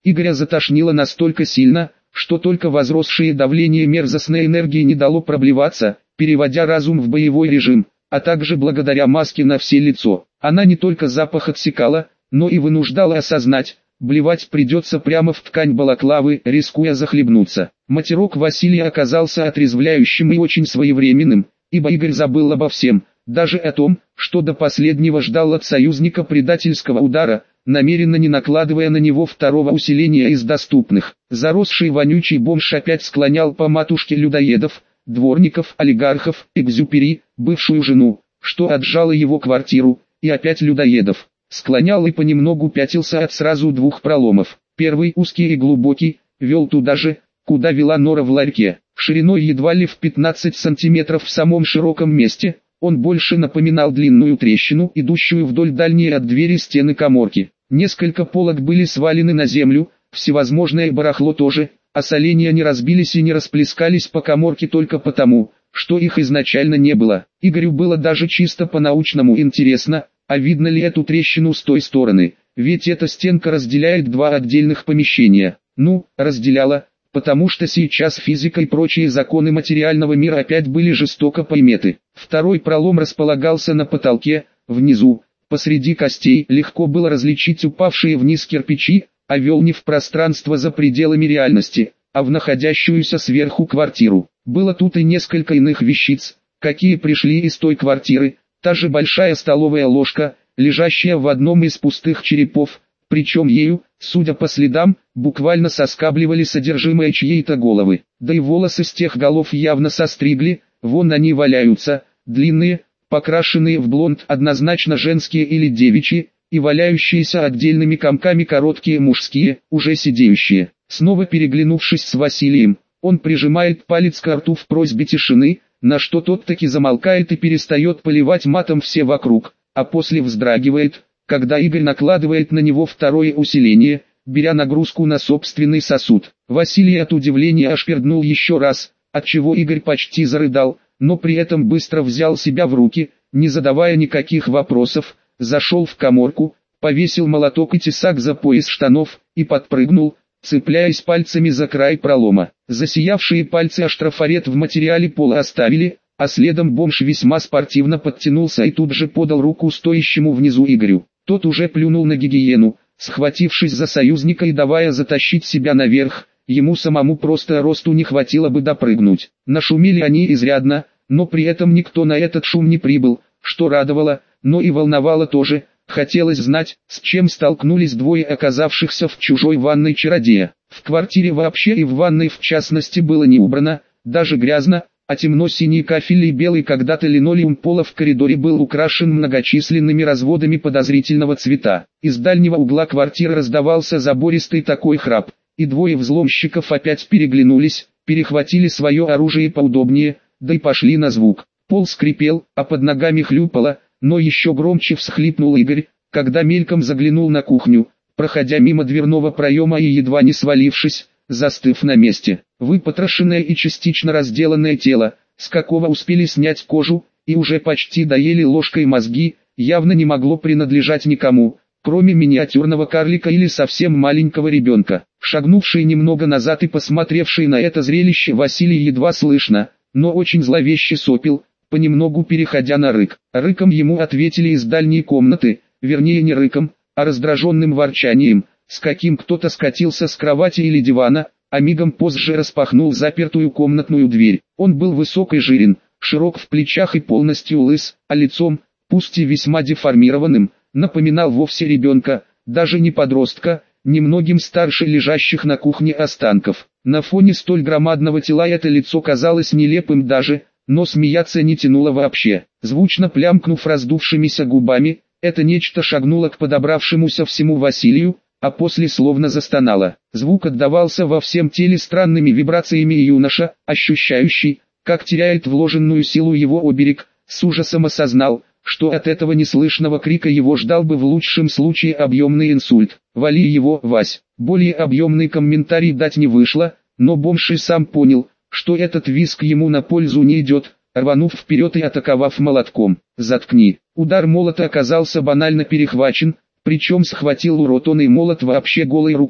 Игоря затошнило настолько сильно, что только возросшее давление мерзостной энергии не дало проблеваться, переводя разум в боевой режим, а также благодаря маске на все лицо. Она не только запах отсекала, но и вынуждала осознать, блевать придется прямо в ткань балаклавы, рискуя захлебнуться. Матерок Василия оказался отрезвляющим и очень своевременным, ибо Игорь забыл обо всем, даже о том, что до последнего ждал от союзника предательского удара, намеренно не накладывая на него второго усиления из доступных. Заросший вонючий бомж опять склонял по матушке людоедов, дворников, олигархов, Экзюпери, бывшую жену, что отжала его квартиру, и опять людоедов. Склонял и понемногу пятился от сразу двух проломов. Первый, узкий и глубокий, вел туда же, куда вела нора в ларьке. Шириной едва ли в 15 сантиметров в самом широком месте, он больше напоминал длинную трещину, идущую вдоль дальней от двери стены каморки. Несколько полок были свалены на землю, всевозможное барахло тоже, а соленья не разбились и не расплескались по каморке только потому, что их изначально не было. Игорю было даже чисто по-научному интересно, а видно ли эту трещину с той стороны, ведь эта стенка разделяет два отдельных помещения. Ну, разделяла, потому что сейчас физика и прочие законы материального мира опять были жестоко пойметы. Второй пролом располагался на потолке, внизу, посреди костей легко было различить упавшие вниз кирпичи, а вел не в пространство за пределами реальности, а в находящуюся сверху квартиру. Было тут и несколько иных вещиц, какие пришли из той квартиры, та же большая столовая ложка, лежащая в одном из пустых черепов, причем ею, судя по следам, буквально соскабливали содержимое чьей-то головы. Да и волосы с тех голов явно состригли, вон они валяются, длинные, покрашенные в блонд, однозначно женские или девичьи, и валяющиеся отдельными комками короткие мужские, уже сидеющие. Снова переглянувшись с Василием, он прижимает палец к рту в просьбе тишины, на что тот таки замолкает и перестает поливать матом все вокруг, а после вздрагивает, когда Игорь накладывает на него второе усиление, беря нагрузку на собственный сосуд. Василий от удивления аж перднул еще раз, отчего Игорь почти зарыдал, но при этом быстро взял себя в руки, не задавая никаких вопросов, зашел в каморку, повесил молоток и тесак за пояс штанов и подпрыгнул, цепляясь пальцами за край пролома. Засиявшие пальцы аж трафарет в материале пола оставили, а следом бомж весьма спортивно подтянулся и тут же подал руку стоящему внизу Игорю. Тот уже плюнул на гигиену, схватившись за союзника и давая затащить себя наверх, ему самому просто росту не хватило бы допрыгнуть. Нашумели они изрядно, но при этом никто на этот шум не прибыл, что радовало, но и волновало тоже. Хотелось знать, с чем столкнулись двое оказавшихся в чужой ванной чародея. В квартире вообще и в ванной в частности было не убрано, даже грязно, а темно-синий кафель и белый когда-то линолеум пола в коридоре был украшен многочисленными разводами подозрительного цвета. Из дальнего угла квартиры раздавался забористый такой храп, и двое взломщиков опять переглянулись, перехватили свое оружие поудобнее, да и пошли на звук. Пол скрипел, а под ногами хлюпало, но еще громче всхлипнул Игорь, когда мельком заглянул на кухню, проходя мимо дверного проема и едва не свалившись, застыв на месте. Выпотрошенное и частично разделанное тело, с какого успели снять кожу, и уже почти доели ложкой мозги, явно не могло принадлежать никому, кроме миниатюрного карлика или совсем маленького ребенка. Шагнувший немного назад и посмотревший на это зрелище Василий едва слышно, но очень зловеще сопел, понемногу переходя на рык. Рыком ему ответили из дальней комнаты, вернее не рыком, а раздраженным ворчанием, с каким кто-то скатился с кровати или дивана, а мигом позже распахнул запертую комнатную дверь. Он был высок и жирен, широк в плечах и полностью лыс, а лицом, пусть и весьма деформированным, напоминал вовсе ребенка, даже не подростка, немногим старше лежащих на кухне останков. На фоне столь громадного тела это лицо казалось нелепым даже, но смеяться не тянуло вообще. Звучно плямкнув раздувшимися губами, это нечто шагнуло к подобравшемуся всему Василию, а после словно застонало. Звук отдавался во всем теле странными вибрациями, и юноша, ощущающий, как теряет вложенную силу его оберег, с ужасом осознал, что от этого неслышного крика его ждал бы в лучшем случае объемный инсульт. «Вали его, Вась!» Более объемный комментарий дать не вышло, но бомж и сам понял, что этот визг ему на пользу не идет, рванув вперед и атаковав молотком. «Заткни!» Удар молота оказался банально перехвачен, причем схватил урод он и молот вообще голой рукой,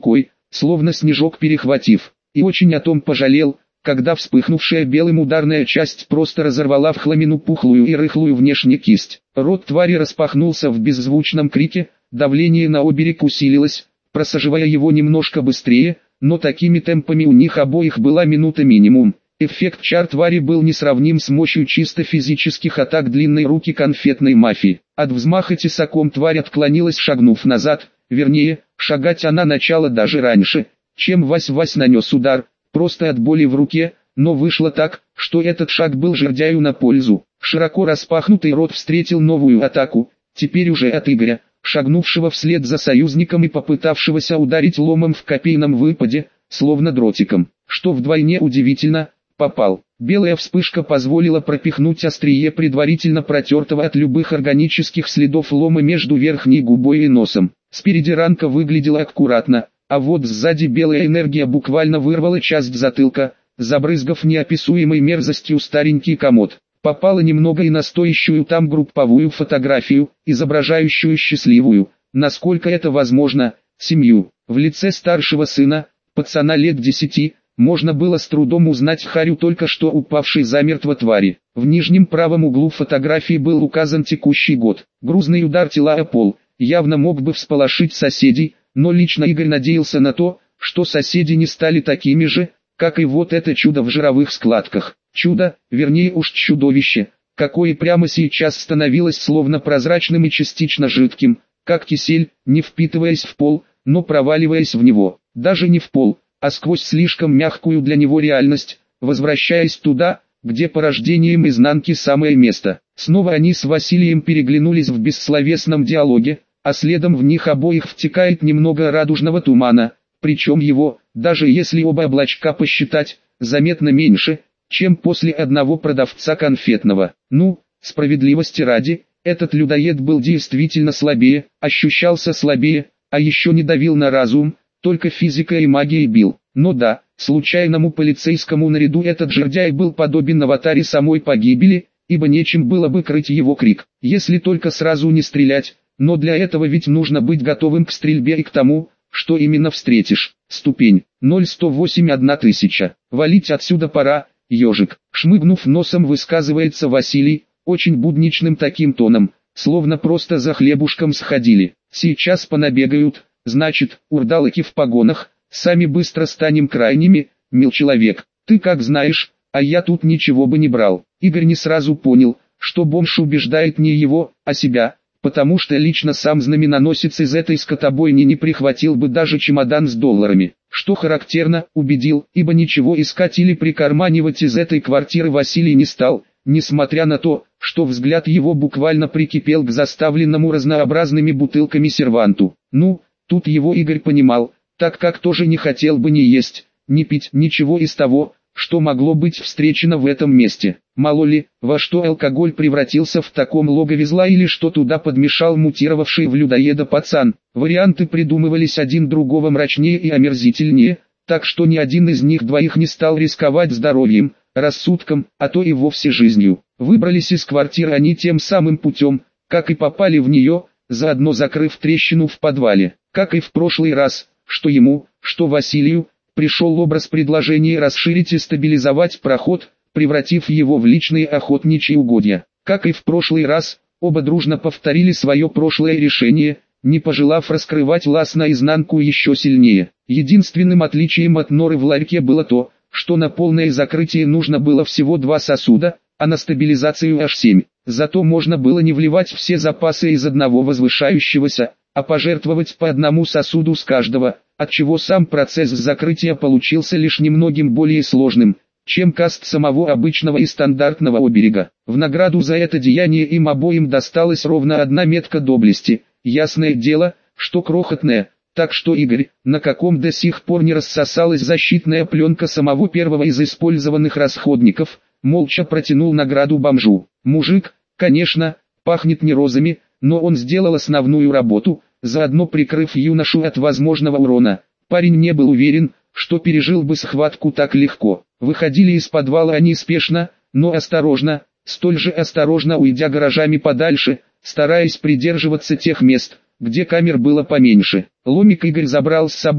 словно снежок перехватив, и очень о том пожалел, когда вспыхнувшая белым ударная часть просто разорвала в хламину пухлую и рыхлую внешнюю кисть. Рот твари распахнулся в беззвучном крике, давление на оберег усилилось, просаживая его немножко быстрее, но такими темпами у них обоих была минута минимум. Эффект чар твари был несравним с мощью чисто физических атак длинной руки конфетной мафии. От взмаха тесаком тварь отклонилась, шагнув назад, вернее, шагать она начала даже раньше, чем Вась-Вась нанес удар, просто от боли в руке, но вышло так, что этот шаг был жердяю на пользу. Широко распахнутый рот встретил новую атаку, теперь уже от Игоря, шагнувшего вслед за союзником и попытавшегося ударить ломом в копейном выпаде, словно дротиком, что вдвойне удивительно. Попал. Белая вспышка позволила пропихнуть острие предварительно протертого от любых органических следов лома между верхней губой и носом. Спереди ранка выглядела аккуратно, а вот сзади белая энергия буквально вырвала часть затылка, забрызгав неописуемой мерзостью старенький комод. Попало немного и на стоящую там групповую фотографию, изображающую счастливую, насколько это возможно, семью. В лице старшего сына, пацана лет 10, можно было с трудом узнать Харю только что упавшей замертво твари. В нижнем правом углу фотографии был указан текущий год. Грузный удар тела о пол явно мог бы всполошить соседей, но лично Игорь надеялся на то, что соседи не стали такими же, как и вот это чудо в жировых складках. Чудо, вернее уж чудовище, какое прямо сейчас становилось словно прозрачным и частично жидким, как кисель, не впитываясь в пол, но проваливаясь в него, даже не в пол, а сквозь слишком мягкую для него реальность, возвращаясь туда, где порождением изнанки самое место. Снова они с Василием переглянулись в бессловесном диалоге, а следом в них обоих втекает немного радужного тумана, причем его, даже если оба облачка посчитать, заметно меньше, чем после одного продавца конфетного. Ну, справедливости ради, этот людоед был действительно слабее, ощущался слабее, а еще не давил на разум, только физика и магией бил. Но да, случайному полицейскому наряду этот жердяй был подобен аватаре самой погибели, ибо нечем было бы крыть его крик, если только сразу не стрелять, но для этого ведь нужно быть готовым к стрельбе и к тому, что именно встретишь. Ступень 0108 1000. Валить отсюда пора, ежик. Шмыгнув носом, высказывается Василий, очень будничным таким тоном, словно просто за хлебушком сходили. Сейчас понабегают. Значит, урдалыки в погонах, сами быстро станем крайними, мил человек. Ты как знаешь, а я тут ничего бы не брал. Игорь не сразу понял, что бомж убеждает не его, а себя, потому что лично сам знаменоносец из этой скотобойни не прихватил бы даже чемодан с долларами. Что характерно, убедил, ибо ничего искать или прикарманивать из этой квартиры Василий не стал, несмотря на то, что взгляд его буквально прикипел к заставленному разнообразными бутылками серванту. Ну, тут его Игорь понимал, так как тоже не хотел бы ни есть, ни пить ничего из того, что могло быть встречено в этом месте. Мало ли, во что алкоголь превратился в таком логове зла или что туда подмешал мутировавший в людоеда пацан. Варианты придумывались один другого мрачнее и омерзительнее, так что ни один из них двоих не стал рисковать здоровьем, рассудком, а то и вовсе жизнью. Выбрались из квартиры они тем самым путем, как и попали в нее, заодно закрыв трещину в подвале. Как и в прошлый раз, что ему, что Василию, пришел образ предложения расширить и стабилизовать проход, превратив его в личные охотничьи угодья. Как и в прошлый раз, оба дружно повторили свое прошлое решение, не пожелав раскрывать лаз наизнанку еще сильнее. Единственным отличием от норы в ларьке было то, что на полное закрытие нужно было всего 2 сосуда, а на стабилизацию аж 7. Зато можно было не вливать все запасы из одного возвышающегося, а пожертвовать по одному сосуду с каждого, отчего сам процесс закрытия получился лишь немногим более сложным, чем каст самого обычного и стандартного оберега. В награду за это деяние им обоим досталась ровно 1 метка доблести, ясное дело, что крохотная, так что Игорь, на каком до сих пор не рассосалась защитная пленка самого первого из использованных расходников, молча протянул награду бомжу. Мужик, конечно, пахнет не розами, но он сделал основную работу, заодно прикрыв юношу от возможного урона. Парень не был уверен, что пережил бы схватку так легко. Выходили из подвала они спешно, но осторожно, столь же осторожно уйдя гаражами подальше, стараясь придерживаться тех мест, где камер было поменьше. Ломик Игорь забрал с собой,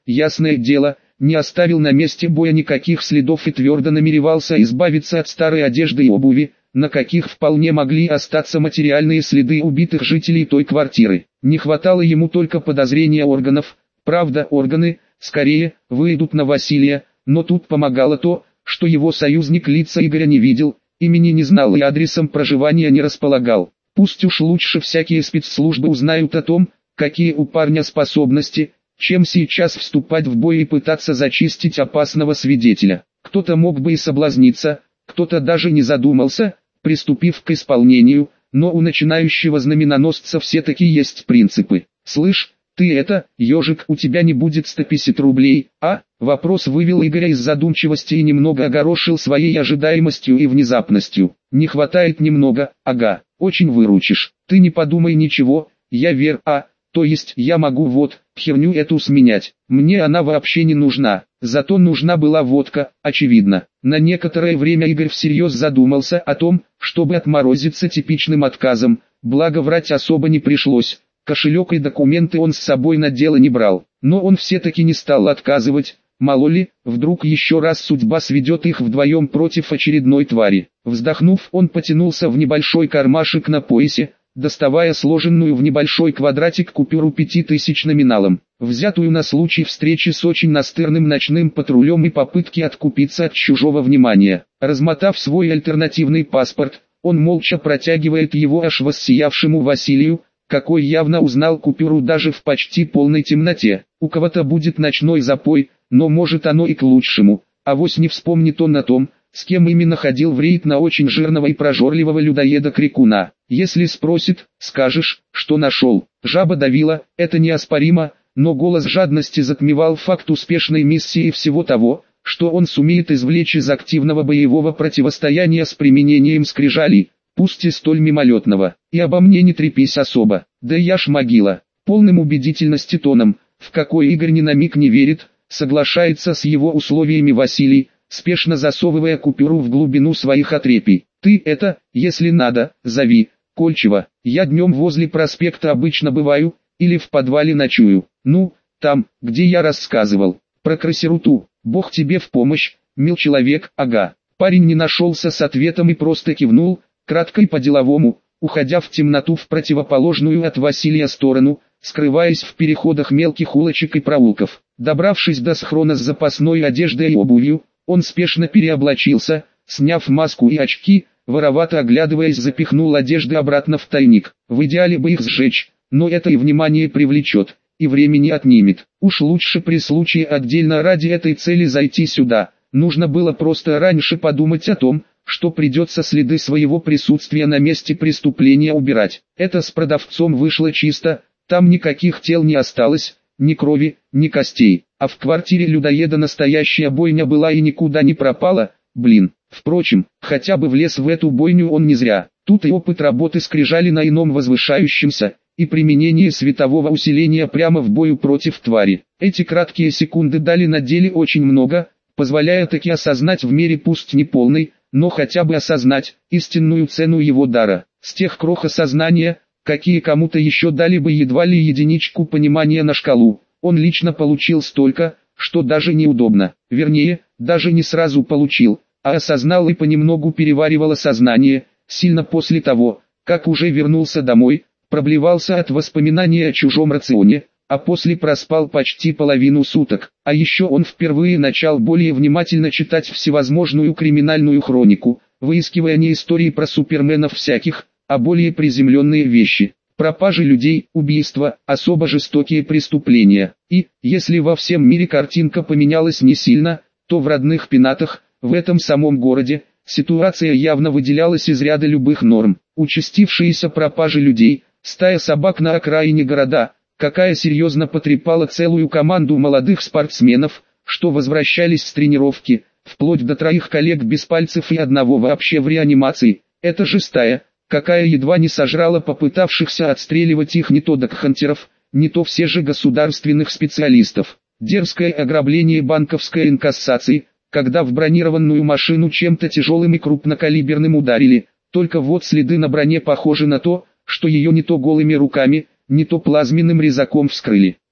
ясное дело, не оставил на месте боя никаких следов и твердо намеревался избавиться от старой одежды и обуви, на каких вполне могли остаться материальные следы убитых жителей той квартиры. Не хватало ему только подозрения органов, правда органы, скорее, выйдут на Василия, но тут помогало то, что его союзник лица Игоря не видел, имени не знал и адресом проживания не располагал. Пусть уж лучше всякие спецслужбы узнают о том, какие у парня способности, чем сейчас вступать в бой и пытаться зачистить опасного свидетеля. Кто-то мог бы и соблазниться, кто-то даже не задумался, приступив к исполнению, но у начинающего знаменоносца все-таки есть принципы. «Слышь, ты это, ежик, у тебя не будет 150 рублей, а?» Вопрос вывел Игоря из задумчивости и немного огорошил своей ожидаемостью и внезапностью. «Не хватает немного, ага, очень выручишь. Ты не подумай ничего, я то есть я могу херню эту сменять. Мне она вообще не нужна, зато нужна была водка, очевидно». На некоторое время Игорь всерьез задумался о том, чтобы отморозиться типичным отказом, благо врать особо не пришлось. Кошелек и документы он с собой на дело не брал, но он все-таки не стал отказывать, мало ли, вдруг еще раз судьба сведет их вдвоем против очередной твари. Вздохнув, он потянулся в небольшой кармашек на поясе, доставая сложенную в небольшой квадратик купюру 5000 номиналом, взятую на случай встречи с очень настырным ночным патрулем и попытки откупиться от чужого внимания. Размотав свой альтернативный паспорт, он молча протягивает его аж воссиявшему Василию, какой явно узнал купюру даже в почти полной темноте. У кого-то будет ночной запой, но может оно и к лучшему, авось не вспомнит он о том, с кем именно ходил в рейд на очень жирного и прожорливого людоеда-крикуна. Если спросит, скажешь, что нашел. Жаба давила, это неоспоримо, но голос жадности затмевал факт успешной миссии и всего того, что он сумеет извлечь из активного боевого противостояния с применением скрижалей, пусть и столь мимолетного. «И обо мне не трепись особо, да я ж могила». Полным убедительности тоном, в какой Игорь ни на миг не верит, соглашается с его условиями Василий, спешно засовывая купюру в глубину своих отрепий. «Ты это, если надо, зови, Кольчева, я днем возле проспекта обычно бываю, или в подвале ночую, ну, там, где я рассказывал, про красоту, Бог тебе в помощь, мил человек, ага». Парень не нашелся с ответом и просто кивнул, кратко и по-деловому, уходя в темноту в противоположную от Василия сторону, скрываясь в переходах мелких улочек и проулков. Добравшись до схрона с запасной одеждой и обувью, он спешно переоблачился, сняв маску и очки, воровато оглядываясь, запихнул одежды обратно в тайник. В идеале бы их сжечь, но это и внимание привлечет, и времени отнимет. Уж лучше при случае отдельно ради этой цели зайти сюда. Нужно было просто раньше подумать о том, что придется следы своего присутствия на месте преступления убирать. Это с продавцом вышло чисто, там никаких тел не осталось, ни крови, ни костей, а в квартире людоеда настоящая бойня была и никуда не пропала, блин. Впрочем, хотя бы влез в эту бойню он не зря, тут и опыт работы скрижали на ином возвышающемся, и применение светового усиления прямо в бою против твари. Эти краткие секунды дали на деле очень много, позволяя таки осознать в мере пусть не полной, но хотя бы осознать истинную цену его дара. С тех крох осознания, какие кому-то еще дали бы едва ли единичку понимания на шкалу, он лично получил столько, что даже неудобно, вернее, даже не сразу получил, а осознал и понемногу переваривал сознание, сильно после того, как уже вернулся домой, проблевался от воспоминаний о чужом рационе, а после проспал почти половину суток. А еще он впервые начал более внимательно читать всевозможную криминальную хронику, выискивая не истории про суперменов всяких, а более приземленные вещи. Пропажи людей, убийства, особо жестокие преступления. И, если во всем мире картинка поменялась не сильно, то в родных Пенатах, в этом самом городе, ситуация явно выделялась из ряда любых норм. Участившиеся пропажи людей, стая собак на окраине города, какая серьезно потрепала целую команду молодых спортсменов, что возвращались с тренировки, вплоть до 3 коллег без пальцев и одного вообще в реанимации. Это же стая, какая едва не сожрала попытавшихся отстреливать их не то докхантеров, не то все же государственных специалистов. Дерзкое ограбление банковской инкассации, когда в бронированную машину чем-то тяжелым и крупнокалиберным ударили, только вот следы на броне похожи на то, что ее не то голыми руками, не то плазменным резаком вскрыли.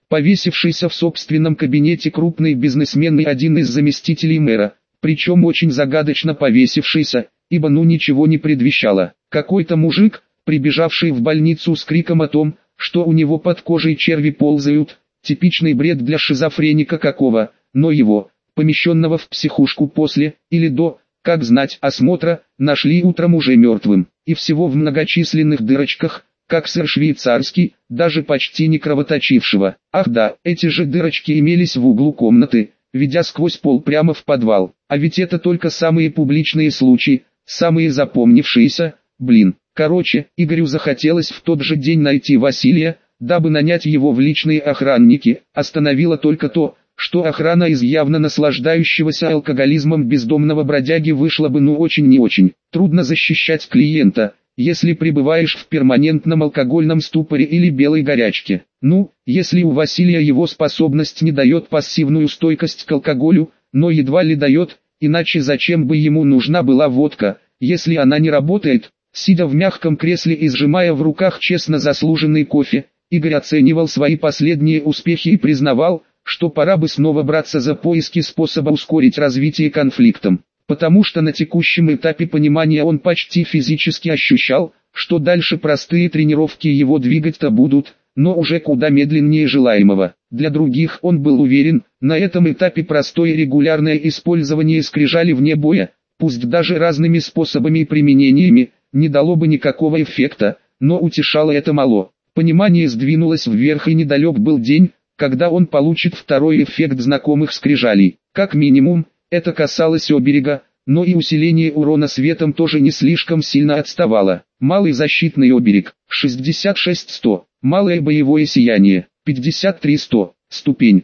повесившийся в собственном кабинете крупный бизнесмен и один из заместителей мэра, причем очень загадочно повесившийся, ибо ничего не предвещало. Какой-то мужик, прибежавший в больницу с криком о том, что у него под кожей черви ползают, типичный бред для шизофреника какого, но его, помещенного в психушку после, или до, как знать, осмотра, нашли утром уже мертвым, и всего в многочисленных дырочках, как сыр швейцарский, даже почти не кровоточившего. Ах да, эти же дырочки имелись в углу комнаты, ведя сквозь пол прямо в подвал. А ведь это только самые публичные случаи, самые запомнившиеся, блин. Короче, Игорю захотелось в тот же день найти Василия, дабы нанять его в личные охранники. Остановило только то, что охрана из явно наслаждающегося алкоголизмом бездомного бродяги вышла бы очень не очень. Трудно защищать клиента, если пребываешь в перманентном алкогольном ступоре или белой горячке. Если у Василия его способность не дает пассивную стойкость к алкоголю, но едва ли дает, иначе зачем бы ему нужна была водка, если она не работает? Сидя в мягком кресле и сжимая в руках честно заслуженный кофе, Игорь оценивал свои последние успехи и признавал, что пора бы снова браться за поиски способа ускорить развитие конфликтом. Потому что на текущем этапе понимания он почти физически ощущал, что дальше простые тренировки его двигать-то будут, но уже куда медленнее желаемого. Для других он был уверен, на этом этапе простое регулярное использование скрижали вне боя, пусть даже разными способами и применениями, не дало бы никакого эффекта, но утешало это мало. Понимание сдвинулось вверх, и недалек был день, когда он получит второй эффект знакомых скрижалей. Как минимум, это касалось оберега, но и усиление урона светом тоже не слишком сильно отставало. Малый защитный оберег, 66-100, малое боевое сияние, 53-100, ступень,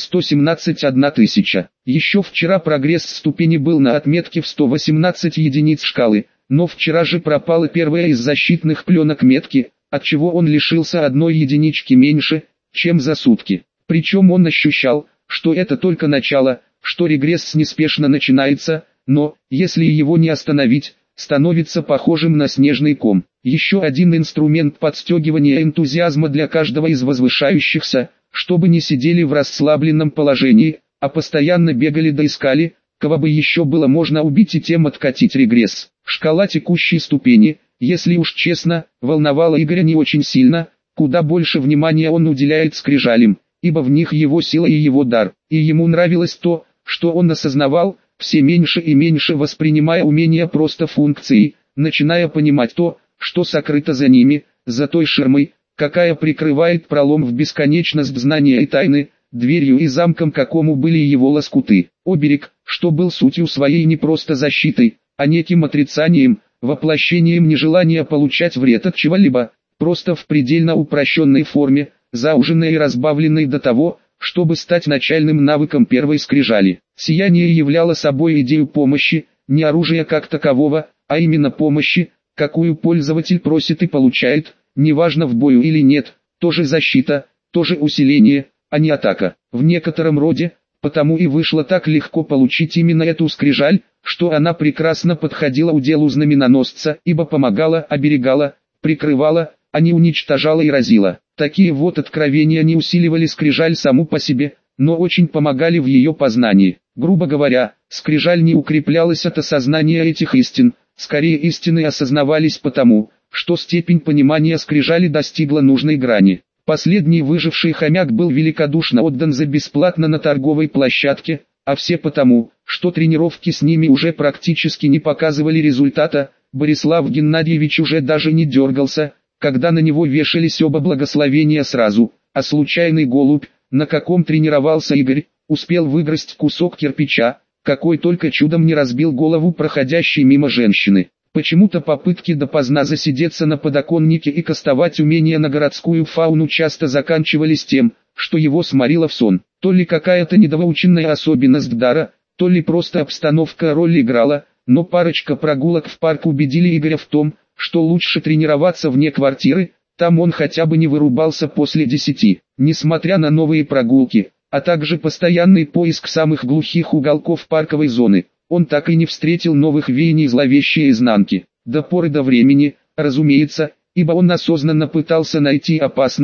0-117 1000. Еще вчера прогресс ступени был на отметке в 118 единиц шкалы, но вчера же пропала первая из защитных пленок метки, отчего он лишился одной единички меньше, чем за сутки. Причем он ощущал, что это только начало, что регресс неспешно начинается, но, если его не остановить, становится похожим на снежный ком. Еще один инструмент подстегивания энтузиазма для каждого из возвышающихся, чтобы не сидели в расслабленном положении, а постоянно бегали да искали, кого бы еще было можно убить и тем откатить регресс. Шкала текущей ступени, если уж честно, волновала Игоря не очень сильно, куда больше внимания он уделяет скрижалям, ибо в них его сила и его дар, и ему нравилось то, что он осознавал, все меньше и меньше воспринимая умения просто функцией, начиная понимать то, что сокрыто за ними, за той ширмой, какая прикрывает пролом в бесконечность знания и тайны, дверью и замком какому были его лоскуты. Оберег, что был сутью своей не просто защитой, а неким отрицанием, воплощением нежелания получать вред от чего-либо, просто в предельно упрощенной форме, зауженной и разбавленной до того, чтобы стать начальным навыком первой скрижали. Сияние являло собой идею помощи, не оружия как такового, а именно помощи, какую пользователь просит и получает, неважно в бою или нет, тоже защита, тоже усиление, а не атака. В некотором роде, потому и вышло так легко получить именно эту скрижаль, что она прекрасно подходила уделу знаменоносца, ибо помогала, оберегала, прикрывала, а не уничтожала и разила. Такие вот откровения не усиливали скрижаль саму по себе, но очень помогали в ее познании. Грубо говоря, скрижаль не укреплялась от осознания этих истин, скорее истины осознавались потому, что степень понимания скрижали достигла нужной грани. Последний выживший хомяк был великодушно отдан за бесплатно на торговой площадке, а все потому, что тренировки с ними уже практически не показывали результата. Борислав Геннадьевич уже даже не дергался, когда на него вешались оба благословения сразу, а случайный голубь, на каком тренировался Игорь, успел выгрызть кусок кирпича, какой только чудом не разбил голову проходящей мимо женщины. Почему-то попытки допоздна засидеться на подоконнике и кастовать умения на городскую фауну часто заканчивались тем, что его сморило в сон. То ли какая-то недовыученная особенность дара, то ли просто обстановка роль играла, но парочка прогулок в парк убедили Игоря в том, что лучше тренироваться вне квартиры, там он хотя бы не вырубался после 10. Несмотря на новые прогулки, а также постоянный поиск самых глухих уголков парковой зоны, он так и не встретил новых веяний зловещей изнанки. До поры до времени, разумеется, ибо он осознанно пытался найти опасность,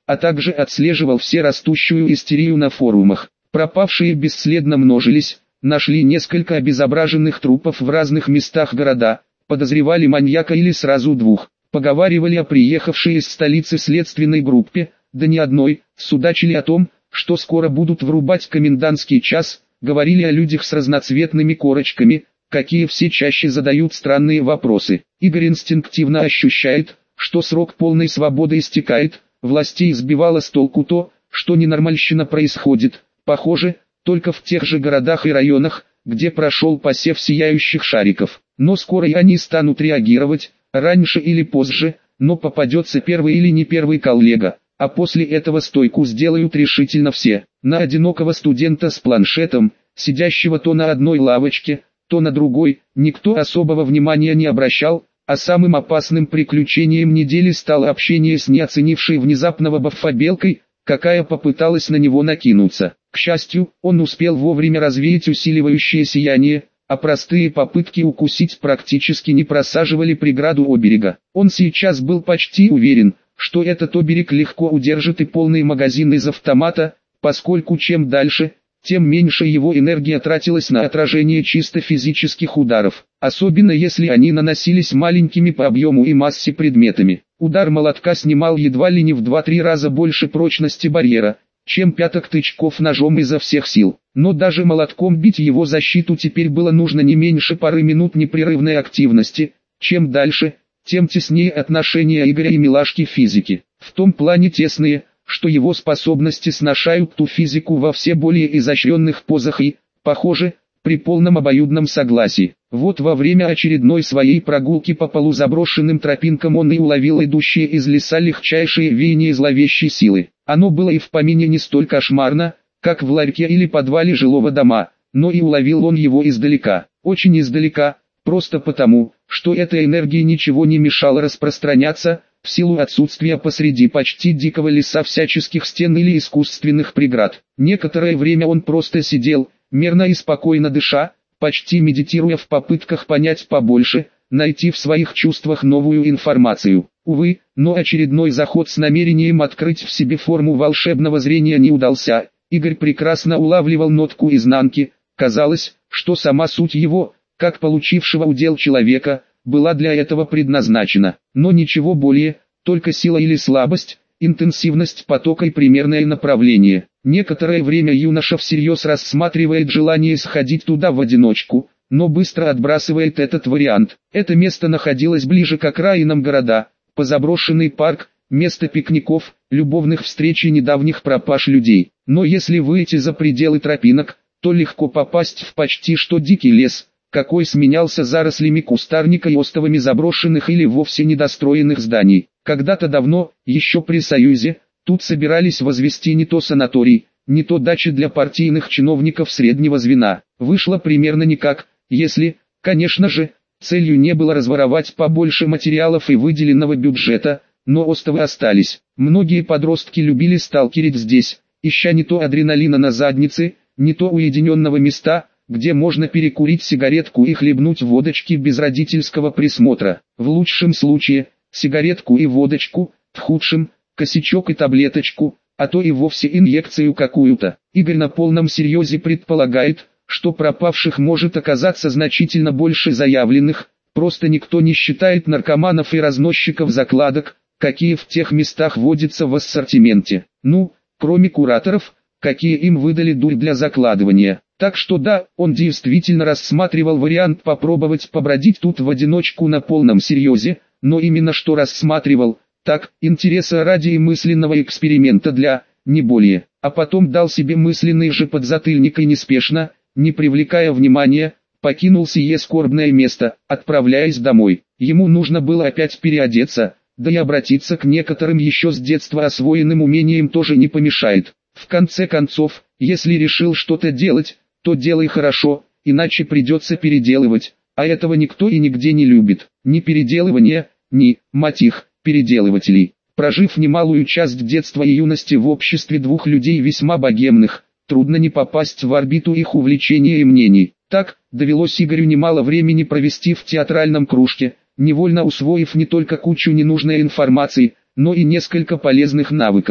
а также отслеживал все растущую истерию на форумах. Пропавшие бесследно множились, нашли несколько обезображенных трупов в разных местах города, подозревали маньяка или сразу двух, поговаривали о приехавшей из столицы следственной группе, да не одной, судачили о том, что скоро будут врубать комендантский час, говорили о людях с разноцветными корочками, какие все чаще задают странные вопросы. Игорь инстинктивно ощущает, что срок полной свободы истекает, властей сбивало с толку то, что ненормальщина происходит, похоже, только в тех же городах и районах, где прошел посев сияющих шариков. Но скоро и они станут реагировать, раньше или позже, но попадется первый или не первый коллега, а после этого стойку сделают решительно все. На одинокого студента с планшетом, сидящего то на одной лавочке, то на другой, никто особого внимания не обращал, а самым опасным приключением недели стало общение с неоценившей внезапного баффа-белкой, какая попыталась на него накинуться. К счастью, он успел вовремя развеять усиливающее сияние, а простые попытки укусить практически не просаживали преграду оберега. Он сейчас был почти уверен, что этот оберег легко удержит и полный магазин из автомата, поскольку чем дальше, тем меньше его энергия тратилась на отражение чисто физических ударов, особенно если они наносились маленькими по объему и массе предметами. Удар молотка снимал едва ли не в 2-3 раза больше прочности барьера, чем пяток тычков ножом изо всех сил. Но даже молотком бить его защиту теперь было нужно не меньше пары минут непрерывной активности. Чем дальше, тем теснее отношения Игоря и милашки физики. В том плане тесные, что его способности сношают ту физику во все более изощренных позах и, похоже, при полном обоюдном согласии. Вот во время очередной своей прогулки по полузаброшенным тропинкам он и уловил идущее из леса легчайшее веяние зловещей силы. Оно было и в помине не столь кошмарно, как в ларьке или подвале жилого дома, но и уловил он его издалека, очень издалека, просто потому, что этой энергии ничего не мешало распространяться, в силу отсутствия посреди почти дикого леса всяческих стен или искусственных преград. Некоторое время он просто сидел, мерно и спокойно дыша, почти медитируя в попытках понять побольше, найти в своих чувствах новую информацию. Увы, но очередной заход с намерением открыть в себе форму волшебного зрения не удался. Игорь прекрасно улавливал нотку изнанки, казалось, что сама суть его, как получившего удел человека, была для этого предназначена, но ничего более, только сила или слабость, интенсивность потока и примерное направление. Некоторое время юноша всерьез рассматривает желание сходить туда в одиночку, но быстро отбрасывает этот вариант. Это место находилось ближе к окраинам города, позаброшенный парк, место пикников, любовных встреч и недавних пропаж людей. Но если выйти за пределы тропинок, то легко попасть в почти что дикий лес, какой сменялся зарослями кустарника и остовами заброшенных или вовсе недостроенных зданий. Когда-то давно, еще при Союзе, тут собирались возвести не то санаторий, не то дачи для партийных чиновников среднего звена. Вышло примерно никак, если, конечно же, целью не было разворовать побольше материалов и выделенного бюджета, но остовы остались. Многие подростки любили сталкерить здесь, ища не то адреналина на заднице, не то уединенного места, где можно перекурить сигаретку и хлебнуть водочки без родительского присмотра. В лучшем случае, сигаретку и водочку, в худшем, косячок и таблеточку, а то и вовсе инъекцию какую-то. Игорь на полном серьезе предполагает, что пропавших может оказаться значительно больше заявленных, просто никто не считает наркоманов и разносчиков закладок, какие в тех местах водятся в ассортименте. Ну, кроме кураторов, какие им выдали дурь для закладывания. Так что да, он действительно рассматривал вариант попробовать побродить тут в одиночку на полном серьезе, но именно что рассматривал, так, интереса ради и мысленного эксперимента для, не более, а потом дал себе мысленный же подзатыльник и неспешно, не привлекая внимания, покинул сие скорбное место, отправляясь домой. Ему нужно было опять переодеться, да и обратиться к некоторым еще с детства освоенным умениям тоже не помешает. В конце концов, если решил что-то делать, то делай хорошо, иначе придется переделывать, а этого никто и нигде не любит. Ни переделывания, ни, мать их, переделывателей. Прожив немалую часть детства и юности в обществе двух людей весьма богемных, трудно не попасть в орбиту их увлечений и мнений. Так, довелось Игорю немало времени провести в театральном кружке, невольно усвоив не только кучу ненужной информации, но и несколько полезных навыков.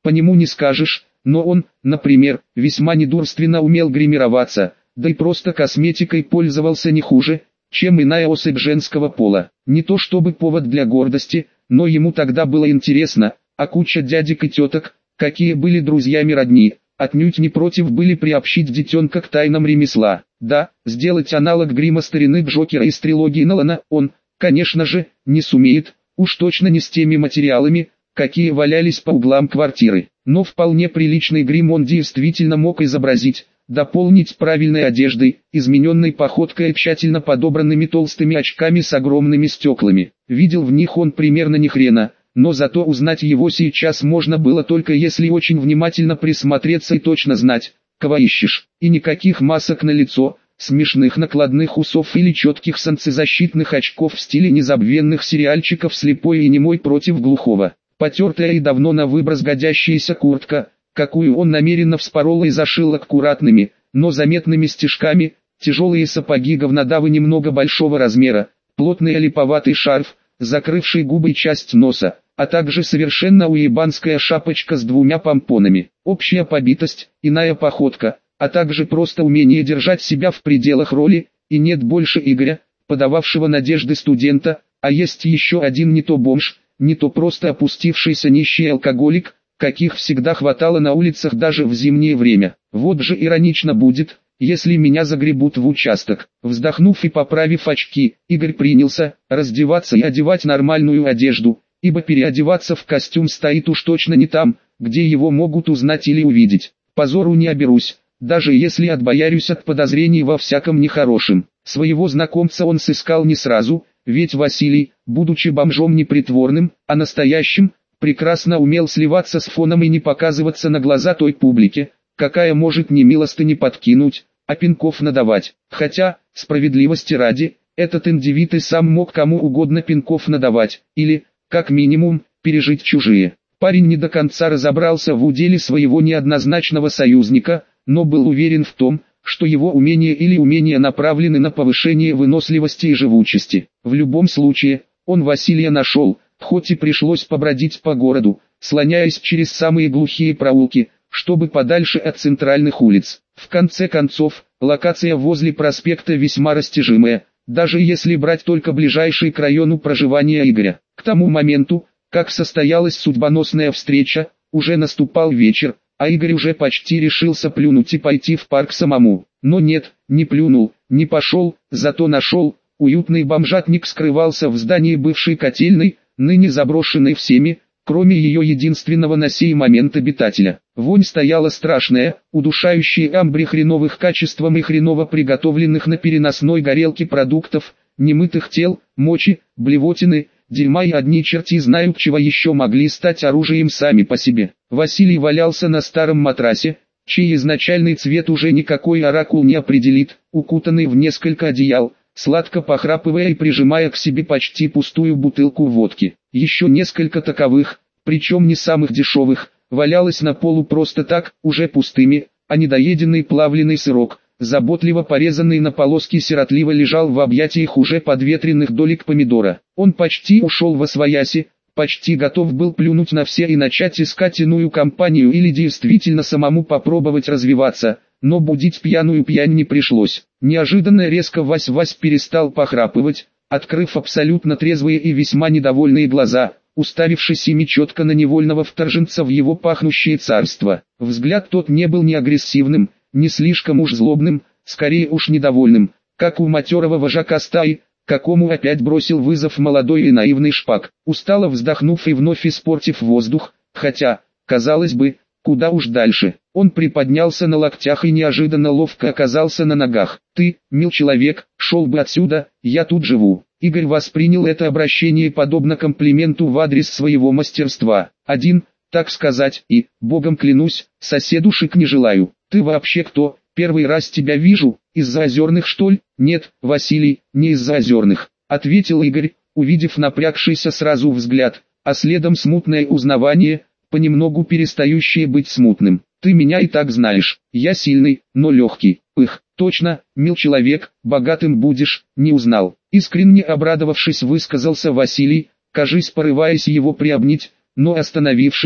по нему не скажешь, но он, например, весьма недурственно умел гримироваться, да и просто косметикой пользовался не хуже, чем иная особь женского пола. Не то чтобы повод для гордости, но ему тогда было интересно, а куча дядек и теток, какие были друзьями родни, отнюдь не против были приобщить детенка к тайнам ремесла. Да, сделать аналог грима старины Джокера из трилогии Нолана он, конечно же, не сумеет, уж точно не с теми материалами, какие валялись по углам квартиры. Но вполне приличный грим он действительно мог изобразить, дополнить правильной одеждой, измененной походкой и тщательно подобранными толстыми очками с огромными стеклами. Видел в них он примерно ни хрена, но зато узнать его сейчас можно было только если очень внимательно присмотреться и точно знать, кого ищешь. И никаких масок на лицо, смешных накладных усов или четких солнцезащитных очков в стиле незабвенных сериальчиков «Слепой и немой против глухого». Потертая и давно на выброс годящаяся куртка, какую он намеренно вспорол и зашил аккуратными, но заметными стежками, тяжелые сапоги говнодавы немного большого размера, плотный липоватый шарф, закрывший губы и часть носа, а также совершенно уебанская шапочка с двумя помпонами. Общая побитость, иная походка, а также просто умение держать себя в пределах роли, и нет больше Игоря, подававшего надежды студента, а есть еще один не то бомж, не то просто опустившийся нищий алкоголик, каких всегда хватало на улицах даже в зимнее время. Вот же иронично будет, если меня загребут в участок. Вздохнув и поправив очки, Игорь принялся раздеваться и одевать нормальную одежду, ибо переодеваться в костюм стоит уж точно не там, где его могут узнать или увидеть. Позору не оберусь, даже если отбоярюсь от подозрений во всяком нехорошем. Своего знакомца он сыскал не сразу, ведь Василий, будучи бомжом не притворным, а настоящим, прекрасно умел сливаться с фоном и не показываться на глаза той публике, какая может не милостыни подкинуть, а пинков надавать. Хотя, справедливости ради, этот индивид и сам мог кому угодно пинков надавать, или, как минимум, пережить чужие. Парень не до конца разобрался в уделе своего неоднозначного союзника, но был уверен в том, что его умения или умения направлены на повышение выносливости и живучести. В любом случае, он Василия нашел, хоть и пришлось побродить по городу, слоняясь через самые глухие проулки, чтобы подальше от центральных улиц. В конце концов, локация возле проспекта весьма растяжимая, даже если брать только ближайший к району проживания Игоря. К тому моменту, как состоялась судьбоносная встреча, уже наступал вечер, а Игорь уже почти решился плюнуть и пойти в парк самому. Но нет, не плюнул, не пошел, зато нашел. Уютный бомжатник скрывался в здании бывшей котельной, ныне заброшенной всеми, кроме ее единственного на сей момент обитателя. Вонь стояла страшная, удушающая амбре хреновых качеством и хреново приготовленных на переносной горелке продуктов, немытых тел, мочи, блевотины, дерьма и одни черти знают чего еще могли стать оружием сами по себе. Василий валялся на старом матрасе, чей изначальный цвет уже никакой оракул не определит, укутанный в несколько одеял, сладко похрапывая и прижимая к себе почти пустую бутылку водки. Еще несколько таковых, причем не самых дешевых, валялось на полу просто так, уже пустыми, а недоеденный плавленый сырок, заботливо порезанный на полоски, сиротливо лежал в объятиях уже подветренных долек помидора. Он почти ушел восвояси, почти готов был плюнуть на все и начать искать иную компанию или действительно самому попробовать развиваться, но будить пьяную пьянь не пришлось. Неожиданно резко Вась-Вась перестал похрапывать, открыв абсолютно трезвые и весьма недовольные глаза, уставившись ими четко на невольного вторженца в его пахнущее царство. Взгляд тот не был ни агрессивным, не слишком уж злобным, скорее уж недовольным, как у матерого вожака стаи, какому опять бросил вызов молодой и наивный шпак. Устало вздохнув и вновь испортив воздух, хотя, казалось бы, куда уж дальше, он приподнялся на локтях и неожиданно ловко оказался на ногах. «Ты, мил человек, шел бы отсюда, я тут живу». Игорь воспринял это обращение подобно комплименту в адрес своего мастерства. Один, так сказать, и, богом клянусь, соседушек не желаю. «Ты вообще кто? Первый раз тебя вижу, из-за озерных что ли?» «Нет, Василий, не из-за озерных», — ответил Игорь, увидев напрягшийся сразу взгляд, а следом смутное узнавание, понемногу перестающее быть смутным. «Ты меня и так знаешь, я сильный, но легкий». «Эх, точно, мил человек, богатым будешь, не узнал». Искренне обрадовавшись, высказался Василий, кажись порываясь его приобнять, но остановившись,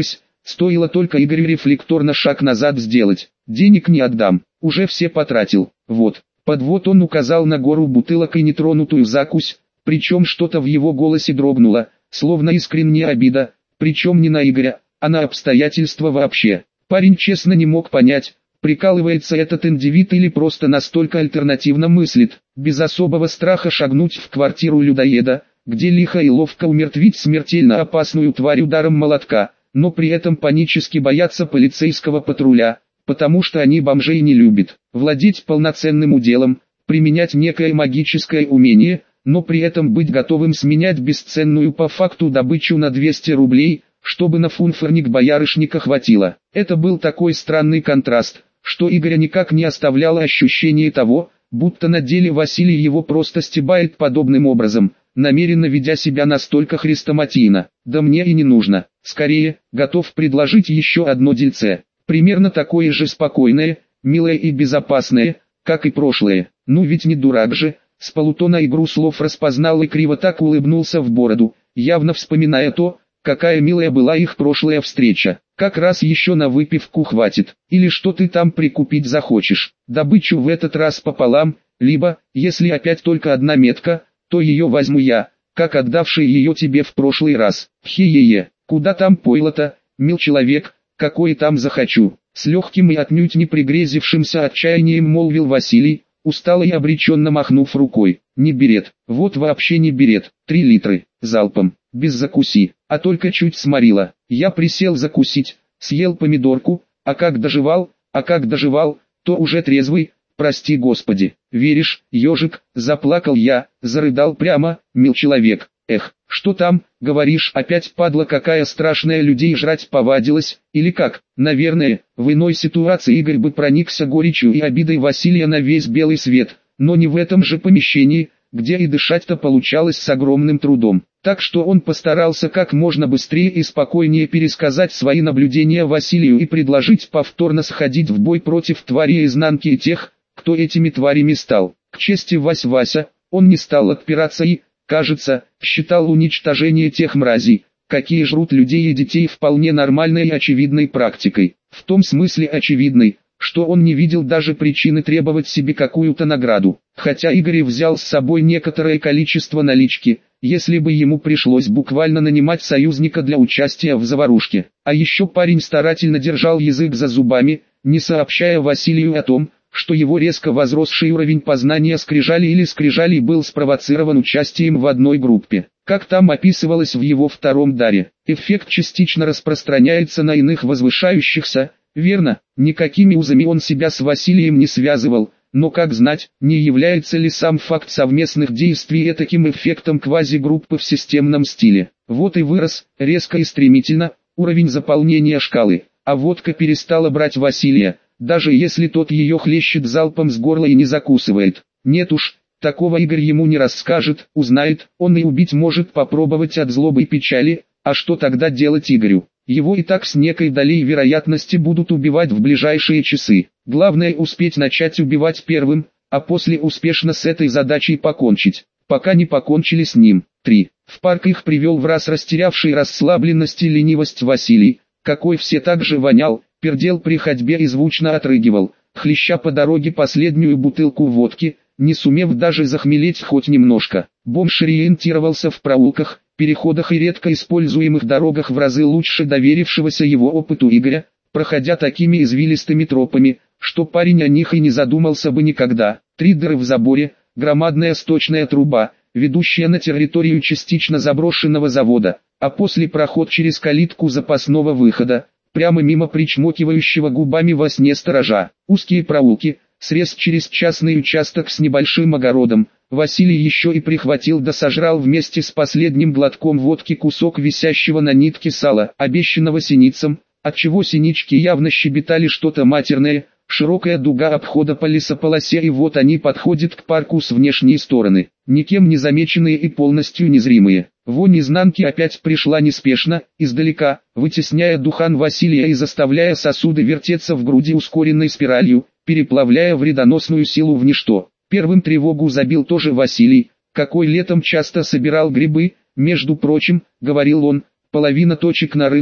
Стоило только Игорю рефлекторно шаг назад сделать. Денег не отдам, уже все потратил. Вот, подвод он указал на гору бутылок и нетронутую закусь, причем что-то в его голосе дрогнуло, словно искренняя обида, причем не на Игоря, а на обстоятельства вообще. Парень честно не мог понять, прикалывается этот индивид или просто настолько альтернативно мыслит, без особого страха шагнуть в квартиру людоеда, где лихо и ловко умертвить смертельно опасную тварь ударом молотка, но при этом панически бояться полицейского патруля, потому что они бомжей не любят. Владеть полноценным уделом, применять некое магическое умение, но при этом быть готовым сменять бесценную по факту добычу на 200 рублей, чтобы на фунфорник боярышника хватило. Это был такой странный контраст, что Игоря никак не оставляло ощущение того, будто на деле Василий его просто стебает подобным образом, намеренно ведя себя настолько хрестоматийно. Да мне и не нужно, скорее, готов предложить еще одно дельце, примерно такое же спокойное, милое и безопасное, как и прошлое. Ну ведь не дурак же, с полутона игру слов распознал и криво так улыбнулся в бороду, явно вспоминая то, какая милая была их прошлая встреча. Как раз еще на выпивку хватит, или что ты там прикупить захочешь. Добычу в этот раз пополам, либо, если опять только одна метка, то ее возьму я, как отдавший ее тебе в прошлый раз. Хе-е-е, куда там пойло-то, мил человек, какой там захочу. С легким и отнюдь не пригрезившимся отчаянием молвил Василий, устало и обреченно махнув рукой. Не берет, вот вообще не берет, 3 литра, залпом, без закуси, а только чуть сморила. Я присел закусить, съел помидорку, а как доживал, то уже трезвый, прости господи. Веришь, ежик, заплакал я, зарыдал прямо, мил человек. Эх, что там, говоришь, опять падла какая страшная людей жрать повадилась, или как? Наверное, в иной ситуации Игорь бы проникся горечью и обидой Василия на весь белый свет, но не в этом же помещении, где и дышать-то получалось с огромным трудом. Так что он постарался как можно быстрее и спокойнее пересказать свои наблюдения Василию и предложить повторно сходить в бой против твари изнанки и тех, кто этими тварями стал. К чести Вася, он не стал отпираться и, кажется, считал уничтожение тех мразей, какие жрут людей и детей, вполне нормальной и очевидной практикой. В том смысле очевидной, что он не видел даже причины требовать себе какую-то награду. Хотя Игорь взял с собой некоторое количество налички, если бы ему пришлось буквально нанимать союзника для участия в заварушке. А еще парень старательно держал язык за зубами, не сообщая Василию о том, что его резко возросший уровень познания скрижалей был спровоцирован участием в одной группе. Как там описывалось в его втором даре, эффект частично распространяется на иных возвышающихся, верно, никакими узами он себя с Василием не связывал, но как знать, не является ли сам факт совместных действий этаким эффектом квазигруппы в системном стиле. Вот и вырос, резко и стремительно, уровень заполнения шкалы, а водка перестала брать Василия, даже если тот ее хлещет залпом с горла и не закусывает. Нет уж, такого Игорь ему не расскажет, узнает, он и убить может попробовать от злобы и печали, а что тогда делать Игорю? Его и так с некой долей вероятности будут убивать в ближайшие часы. Главное успеть начать убивать первым, а после успешно с этой задачей покончить, пока не покончили с ним. 3. В парк их привел враз растерявший расслабленность и ленивость Василий, какой все так же вонял, пердел при ходьбе и звучно отрыгивал, хлеща по дороге последнюю бутылку водки, не сумев даже захмелеть хоть немножко. Бомж ориентировался в проулках, переходах и редко используемых дорогах в разы лучше доверившегося его опыту Игоря, проходя такими извилистыми тропами, что парень о них и не задумался бы никогда. 3 дыры в заборе, громадная сточная труба, ведущая на территорию частично заброшенного завода, а после проход через калитку запасного выхода, прямо мимо причмокивающего губами во сне сторожа. Узкие проулки, срез через частный участок с небольшим огородом. Василий еще и прихватил да сожрал вместе с последним глотком водки кусок висящего на нитке сала, обещанного синицам, отчего синички явно щебетали что-то матерное. Широкая дуга обхода по лесополосе, и вот они подходят к парку с внешней стороны, никем не замеченные и полностью незримые. Вонь изнанки опять пришла неспешно, издалека, вытесняя духан Василия и заставляя сосуды вертеться в груди ускоренной спиралью, переплавляя вредоносную силу в ничто. Первым тревогу забил тоже Василий, какой летом часто собирал грибы. Между прочим, говорил он, половина точек на рынке,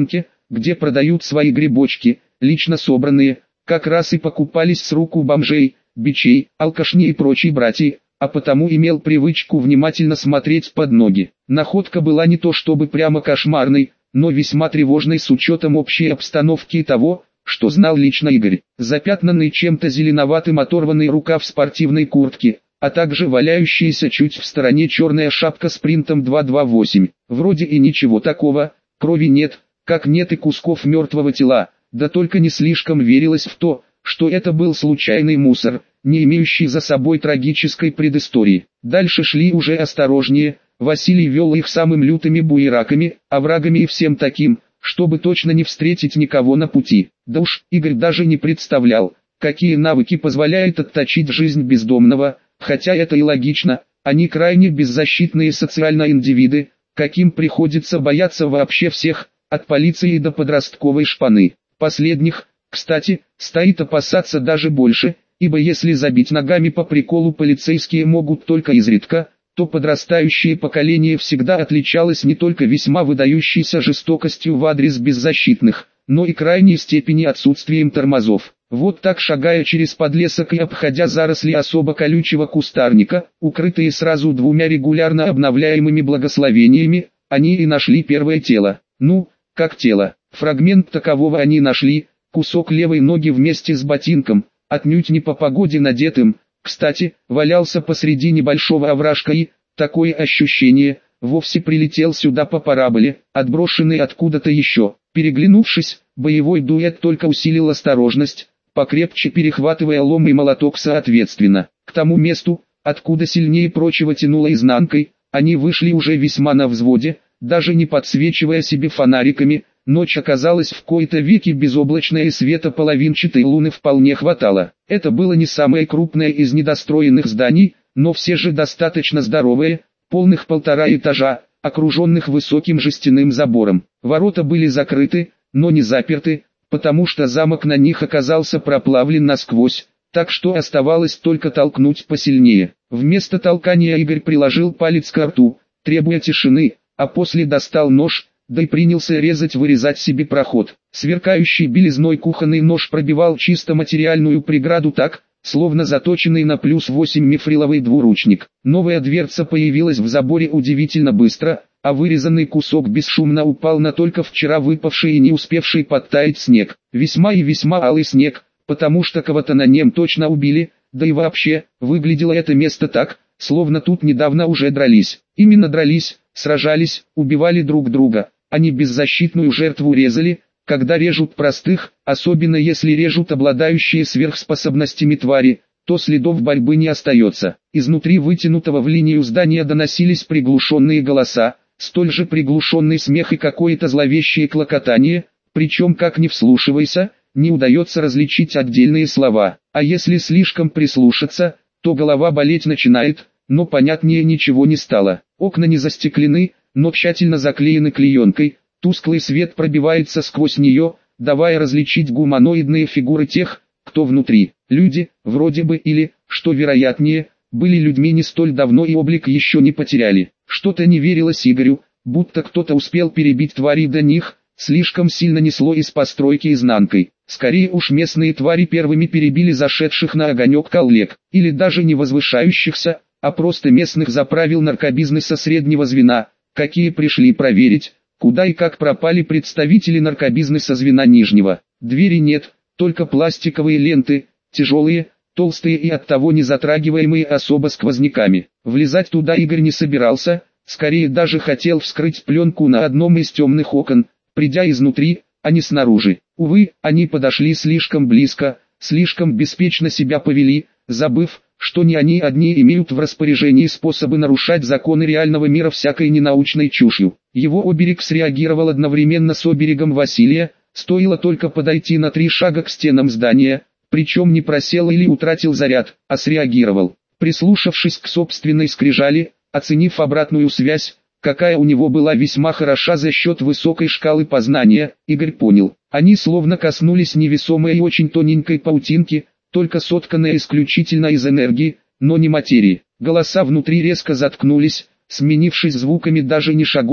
где продают свои грибочки, лично собранные, как раз и покупались с рук у бомжей, бичей, алкашней и прочей братьи, а потому имел привычку внимательно смотреть под ноги. Находка была не то чтобы прямо кошмарной, но весьма тревожной с учетом общей обстановки и того, что знал лично Игорь. Запятнанный чем-то зеленоватым оторванный рукав спортивной куртки, а также валяющаяся чуть в стороне черная шапка с принтом 228. Вроде и ничего такого, крови нет, как нет и кусков мертвого тела, да только не слишком верилось в то, что это был случайный мусор, не имеющий за собой трагической предыстории. Дальше шли уже осторожнее, Василий вел их самым лютыми буераками, оврагами и всем таким, чтобы точно не встретить никого на пути. Да уж, Игорь даже не представлял, какие навыки позволяют отточить жизнь бездомного, хотя это и логично, они крайне беззащитные социальные индивиды, каким приходится бояться вообще всех, от полиции до подростковой шпаны. Последних, кстати, стоит опасаться даже больше, ибо если забить ногами по приколу полицейские могут только изредка, то подрастающее поколение всегда отличалось не только весьма выдающейся жестокостью в адрес беззащитных, но и крайней степени отсутствием тормозов. Вот так, шагая через подлесок и обходя заросли особо колючего кустарника, укрытые сразу двумя регулярно обновляемыми благословениями, они и нашли первое тело. Ну, как тело, фрагмент такового они нашли, кусок левой ноги вместе с ботинком, отнюдь не по погоде надетым, кстати, валялся посреди небольшого овражка и, такое ощущение, вовсе прилетел сюда по параболе, отброшенный откуда-то еще. Переглянувшись, боевой дуэт только усилил осторожность, покрепче перехватывая лом и молоток соответственно. К тому месту, откуда сильнее прочего тянуло изнанкой, они вышли уже весьма на взводе, даже не подсвечивая себе фонариками. Ночь оказалась в кои-то веки безоблачная и света половинчатой луны вполне хватало. Это было не самое крупное из недостроенных зданий, но все же достаточно здоровое, полных 1,5 этажа, окруженных высоким жестяным забором. Ворота были закрыты, но не заперты, потому что замок на них оказался проплавлен насквозь, так что оставалось только толкнуть посильнее. Вместо толкания Игорь приложил палец к рту, требуя тишины, а после достал нож, да и принялся вырезать себе проход. Сверкающий белизной кухонный нож пробивал чисто материальную преграду так, словно заточенный на +8 мифриловый двуручник. Новая дверца появилась в заборе удивительно быстро, а вырезанный кусок бесшумно упал на только вчера выпавший и не успевший подтаять снег. Весьма и весьма алый снег, потому что кого-то на нем точно убили, да и вообще, выглядело это место так, словно тут недавно уже дрались. Именно дрались, сражались, убивали друг друга. Они беззащитную жертву резали, когда режут простых, особенно если режут обладающие сверхспособностями твари, то следов борьбы не остается. Изнутри вытянутого в линию здания доносились приглушенные голоса, столь же приглушенный смех и какое-то зловещее клокотание, причем как ни вслушивайся, не удается различить отдельные слова, а если слишком прислушаться, то голова болеть начинает, но понятнее ничего не стало. Окна не застеклены, но тщательно заклеены клеенкой, тусклый свет пробивается сквозь нее, давая различить гуманоидные фигуры тех, кто внутри. Люди, вроде бы или, что вероятнее, были людьми не столь давно и облик еще не потеряли. Что-то не верилось Игорю, будто кто-то успел перебить твари до них, слишком сильно несло из постройки изнанкой. Скорее уж местные твари первыми перебили зашедших на огонек коллег, или даже не возвышающихся, а просто местных заправил наркобизнеса среднего звена, какие пришли проверить, куда и как пропали представители наркобизнеса звена нижнего. Двери нет, только пластиковые ленты, тяжелые, толстые и оттого не затрагиваемые особо сквозняками. Влезать туда Игорь не собирался, скорее даже хотел вскрыть пленку на одном из темных окон, придя изнутри, а не снаружи. Увы, они подошли слишком близко, слишком беспечно себя повели, забыв, что не они одни имеют в распоряжении способы нарушать законы реального мира всякой ненаучной чушью. Его оберег среагировал одновременно с оберегом Василия, стоило только подойти на 3 шага к стенам здания, причем не просел или утратил заряд, а среагировал. Прислушавшись к собственной скрижали, оценив обратную связь, какая у него была весьма хороша за счет высокой шкалы познания, Игорь понял, они словно коснулись невесомой и очень тоненькой паутинки, только сотканная исключительно из энергии, но не материи. Голоса внутри резко заткнулись, сменившись звуками даже не шагов,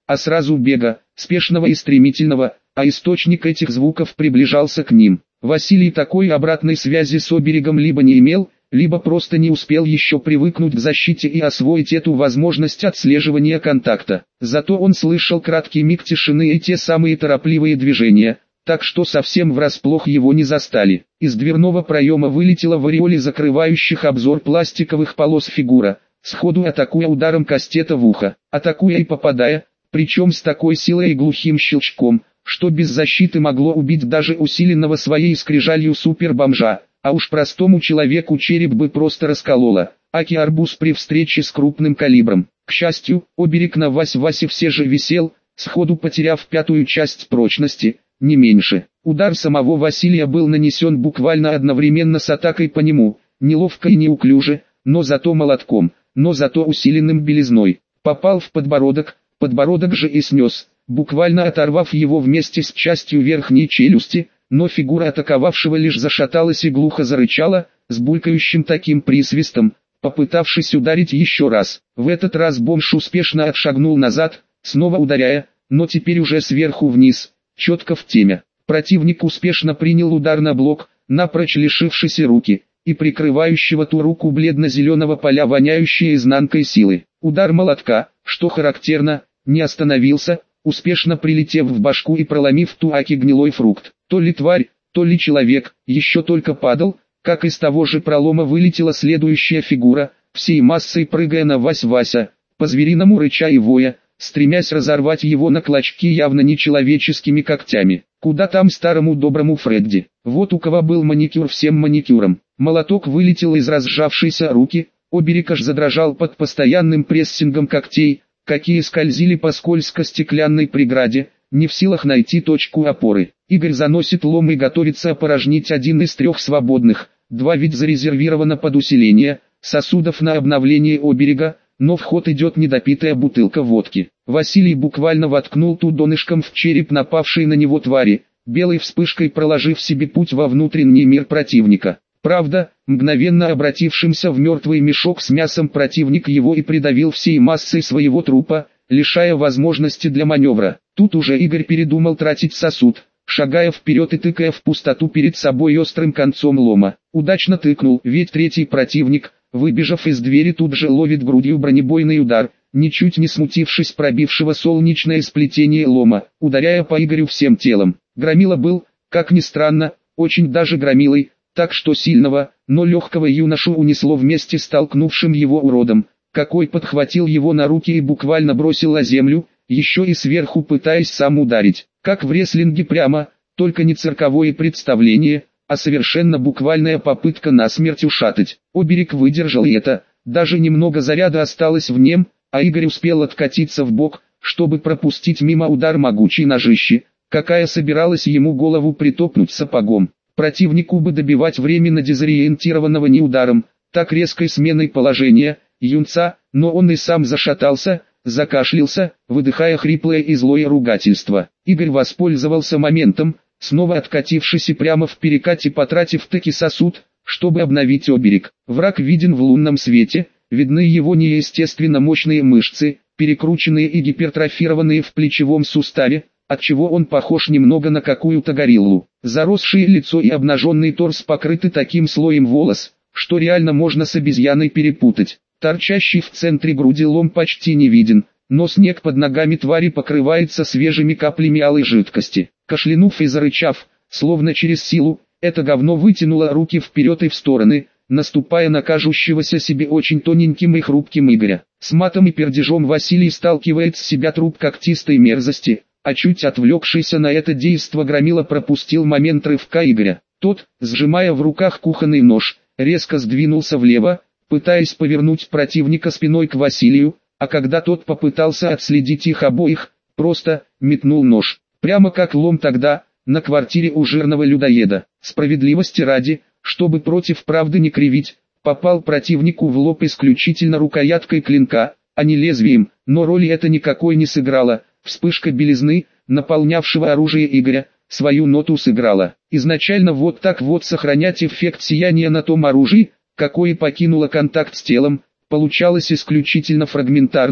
а сразу бега, спешного и стремительного, а источник этих звуков приближался к ним. Василий такой обратной связи с оберегом либо не имел, либо просто не успел еще привыкнуть к защите и освоить эту возможность отслеживания контакта. Зато он слышал краткий миг тишины и те самые торопливые движения, так что совсем врасплох его не застали. Из дверного проема вылетела в ореоле закрывающих обзор пластиковых полос фигура, сходу атакуя ударом кастета в ухо, атакуя и попадая, причем с такой силой и глухим щелчком, что без защиты могло убить даже усиленного своей скрижалью супербомжа, а уж простому человеку череп бы просто раскололо, аки арбуз при встрече с крупным калибром. К счастью, оберег на Вась-Васе все же висел, сходу потеряв пятую часть прочности, не меньше. Удар самого Василия был нанесен буквально одновременно с атакой по нему, неловко и неуклюже, но зато молотком, но зато усиленным белизной. Попал в подбородок, подбородок же и снес, буквально оторвав его вместе с частью верхней челюсти, но фигура атаковавшего лишь зашаталась и глухо зарычала, с булькающим таким присвистом, попытавшись ударить еще раз. В этот раз бомж успешно отшагнул назад, снова ударяя, но теперь уже сверху вниз, четко в теме. Противник успешно принял удар на блок, напрочь лишившийся руки, и прикрывающего ту руку бледно-зеленого поля воняющей изнанкой силы. Удар молотка, что характерно, не остановился, успешно прилетев в башку и проломив ту аки гнилой фрукт. То ли тварь, то ли человек, еще только падал, как из того же пролома вылетела следующая фигура, всей массой прыгая на Вась-Вася, по-звериному рыча и воя, стремясь разорвать его на клочки явно нечеловеческими когтями. Куда там старому доброму Фредди? Вот у кого был маникюр всем маникюром. Молоток вылетел из разжавшейся руки, оберег аж задрожал под постоянным прессингом когтей, какие скользили по скользко-стеклянной преграде, не в силах найти точку опоры. Игорь заносит лом и готовится опорожнить один из трех свободных, два ведь зарезервировано под усиление, сосудов на обновление оберега, но в ход идет недопитая бутылка водки. Василий буквально воткнул ту донышком в череп напавшей на него твари, белой вспышкой проложив себе путь во внутренний мир противника. Правда, мгновенно обратившимся в мертвый мешок с мясом противник его и придавил всей массой своего трупа, лишая возможности для маневра. Тут уже Игорь передумал тратить сосуд, шагая вперед и тыкая в пустоту перед собой острым концом лома. Удачно тыкнул, ведь третий противник, выбежав из двери, тут же ловит грудью бронебойный удар, ничуть не смутившись пробившего солнечное сплетение лома, ударяя по Игорю всем телом. Громила был, как ни странно, очень даже громилой, так что сильного, но легкого юношу унесло вместе с толкнувшим его уродом, какой подхватил его на руки и буквально бросил на землю, еще и сверху пытаясь сам ударить. Как в рестлинге прямо, только не цирковое представление, а совершенно буквальная попытка насмерть ушатать. Оберег выдержал и это, даже немного заряда осталось в нем, а Игорь успел откатиться в бок, чтобы пропустить мимо удар могучей ножищи, какая собиралась ему голову притопнуть сапогом. Противнику бы добивать временно дезориентированного не ударом, так резкой сменой положения, юнца, но он и сам зашатался, закашлялся, выдыхая хриплое и злое ругательство. Игорь воспользовался моментом, снова откатившись и прямо в перекате потратив таки сосуд, чтобы обновить оберег. Враг виден в лунном свете, видны его неестественно мощные мышцы, перекрученные и гипертрофированные в плечевом суставе, отчего он похож немного на какую-то гориллу. Заросшее лицо и обнаженный торс покрыты таким слоем волос, что реально можно с обезьяной перепутать. Торчащий в центре груди лом почти не виден, но снег под ногами твари покрывается свежими каплями алой жидкости. Кашлянув и зарычав, словно через силу, это говно вытянуло руки вперед и в стороны, наступая на кажущегося себе очень тоненьким и хрупким Игоря. С матом и пердежом Василий сталкивает с себя труп когтистой мерзости, а чуть отвлекшийся на это действо громила пропустил момент рывка Игоря. Тот, сжимая в руках кухонный нож, резко сдвинулся влево, пытаясь повернуть противника спиной к Василию, а когда тот попытался отследить их обоих, просто метнул нож. Прямо как лом тогда, на квартире у жирного людоеда. Справедливости ради, чтобы против правды не кривить, попал противнику в лоб исключительно рукояткой клинка, а не лезвием, но роли это никакой не сыграла. Вспышка белизны, наполнявшего оружие Игоря, свою ноту сыграла. Изначально вот так вот сохранять эффект сияния на том оружии, какое покинуло контакт с телом, получалось исключительно фрагментарно,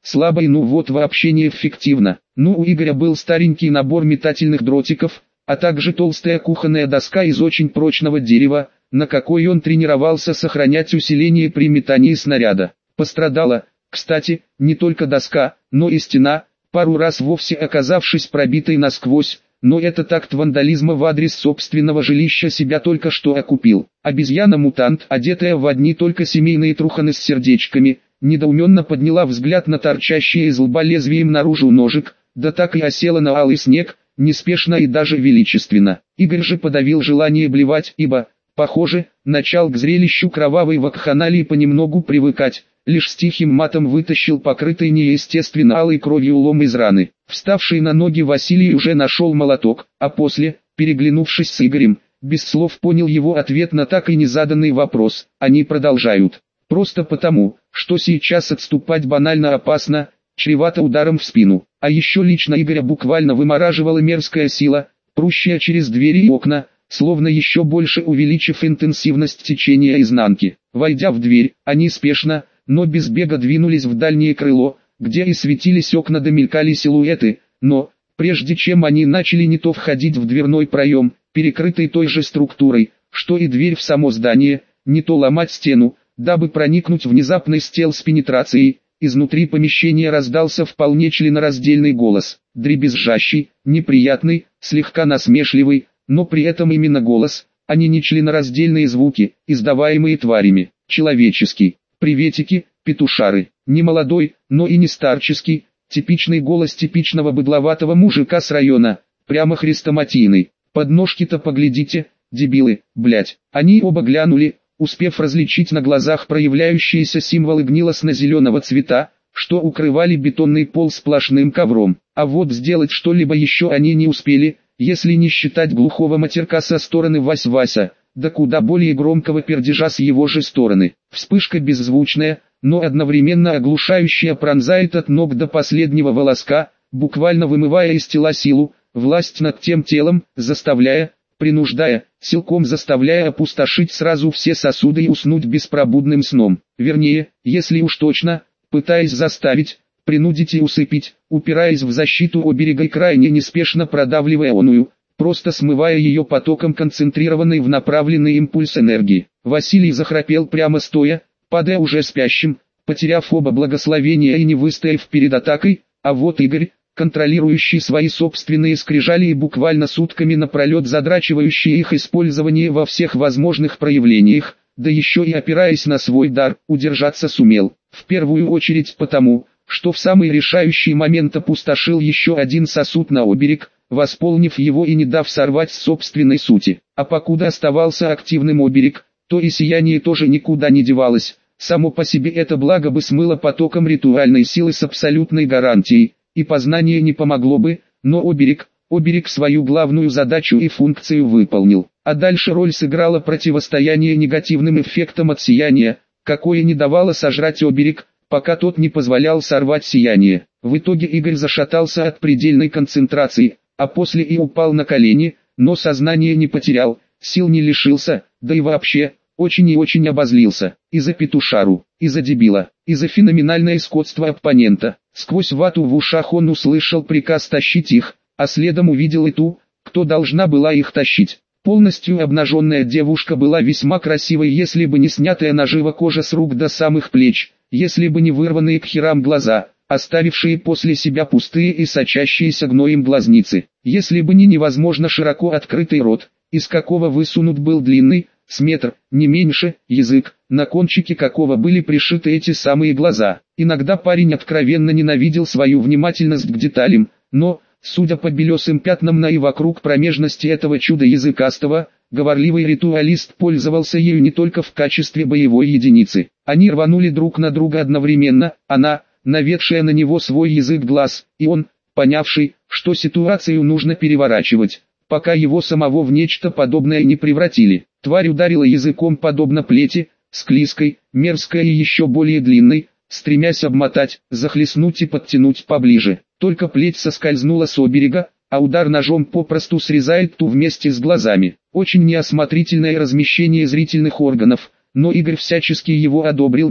слабо и ну вот вообще неэффективно. Ну у Игоря был старенький набор метательных дротиков, а также толстая кухонная доска из очень прочного дерева, на какой он тренировался сохранять усиление при метании снаряда. Пострадала, кстати, не только доска, но и стена, пару раз вовсе оказавшись пробитой насквозь, но этот акт вандализма в адрес собственного жилища себя только что окупил. Обезьяна-мутант, одетая в одни только семейные труханы с сердечками, недоуменно подняла взгляд на торчащие из лба лезвием наружу ножик, да так и осела на алый снег, неспешно и даже величественно. Игорь же подавил желание блевать, ибо, похоже, начал к зрелищу кровавой вакханалии понемногу привыкать, лишь с тихим матом вытащил покрытый неестественно алой кровью лом из раны. Вставший на ноги Василий уже нашел молоток, а после, переглянувшись с Игорем, без слов понял его ответ на так и незаданный вопрос. Они продолжают. Просто потому, что сейчас отступать банально опасно, чревато ударом в спину. А еще лично Игоря буквально вымораживала мерзкая сила, прущая через двери и окна, словно еще больше увеличив интенсивность течения изнанки. Войдя в дверь, они спешно, но без бега двинулись в дальнее крыло, где и светились окна да мелькали силуэты, но, прежде чем они начали не то входить в дверной проем, перекрытый той же структурой, что и дверь в само здание, не то ломать стену, дабы проникнуть внезапной стелс пенетрацией, изнутри помещения раздался вполне членораздельный голос, дребезжащий, неприятный, слегка насмешливый, но при этом именно голос, а не нечленораздельные звуки, издаваемые тварями, человеческий. «Приветики, петушары!» Не молодой, но и не старческий, типичный голос типичного быдловатого мужика с района, прямо хрестоматийный. «Подножки-то поглядите, дебилы, блять!» Они оба глянули, успев различить на глазах проявляющиеся символы гнилостно-зеленого цвета, что укрывали бетонный пол сплошным ковром. А вот сделать что-либо еще они не успели, если не считать глухого матерка со стороны Вась-Вася, да куда более громкого пердежа с его же стороны. Вспышка беззвучная, но одновременно оглушающая пронзает от ног до последнего волоска, буквально вымывая из тела силу, власть над тем телом, заставляя, принуждая, силком заставляя опустошить сразу все сосуды и уснуть беспробудным сном. Вернее, если уж точно, пытаясь заставить, принудить и усыпить, упираясь в защиту оберега и крайне неспешно продавливая оную, просто смывая ее потоком концентрированной в направленный импульс энергии. Василий захрапел прямо стоя, падая уже спящим, потеряв оба благословения и не выстояв перед атакой, а вот Игорь, контролирующий свои собственные скрижали и буквально сутками напролет задрачивающий их использование во всех возможных проявлениях, да еще и опираясь на свой дар, удержаться сумел. В первую очередь потому, что в самый решающий момент опустошил еще один сосуд на оберег, восполнив его и не дав сорвать с собственной сути. А покуда оставался активным оберег, то и сияние тоже никуда не девалось. Само по себе это благо бы смыло потоком ритуальной силы с абсолютной гарантией, и познание не помогло бы, но оберег свою главную задачу и функцию выполнил. А дальше роль сыграло противостояние негативным эффектам от сияния, какое не давало сожрать оберег, пока тот не позволял сорвать сияние. В итоге Игорь зашатался от предельной концентрации, а после и упал на колени, но сознание не потерял, сил не лишился, да и вообще, очень и очень обозлился. И за петушару, и за дебила, и за феноменальное скотство оппонента. Сквозь вату в ушах он услышал приказ тащить их, а следом увидел и ту, кто должна была их тащить. Полностью обнаженная девушка была весьма красивой, если бы не снятая наживо кожа с рук до самых плеч, если бы не вырванные к херам глаза, оставившие после себя пустые и сочащиеся гноем глазницы, если бы не невозможно широко открытый рот, из какого высунут был длинный, с метр, не меньше, язык, на кончике какого были пришиты эти самые глаза. Иногда парень откровенно ненавидел свою внимательность к деталям, но, судя по белесым пятнам на и вокруг промежности этого чуда языкастого, говорливый ритуалист пользовался ею не только в качестве боевой единицы. Они рванули друг на друга одновременно, она, наведшая на него свой язык глаз, и он, понявший, что ситуацию нужно переворачивать, пока его самого в нечто подобное не превратили. Тварь ударила языком подобно плети, склизкой, мерзкой и еще более длинной, стремясь обмотать, захлестнуть и подтянуть поближе. Только плеть соскользнула с оберега, а удар ножом попросту срезает ту вместе с глазами. Очень неосмотрительное размещение зрительных органов, но Игорь всячески его одобрил бы,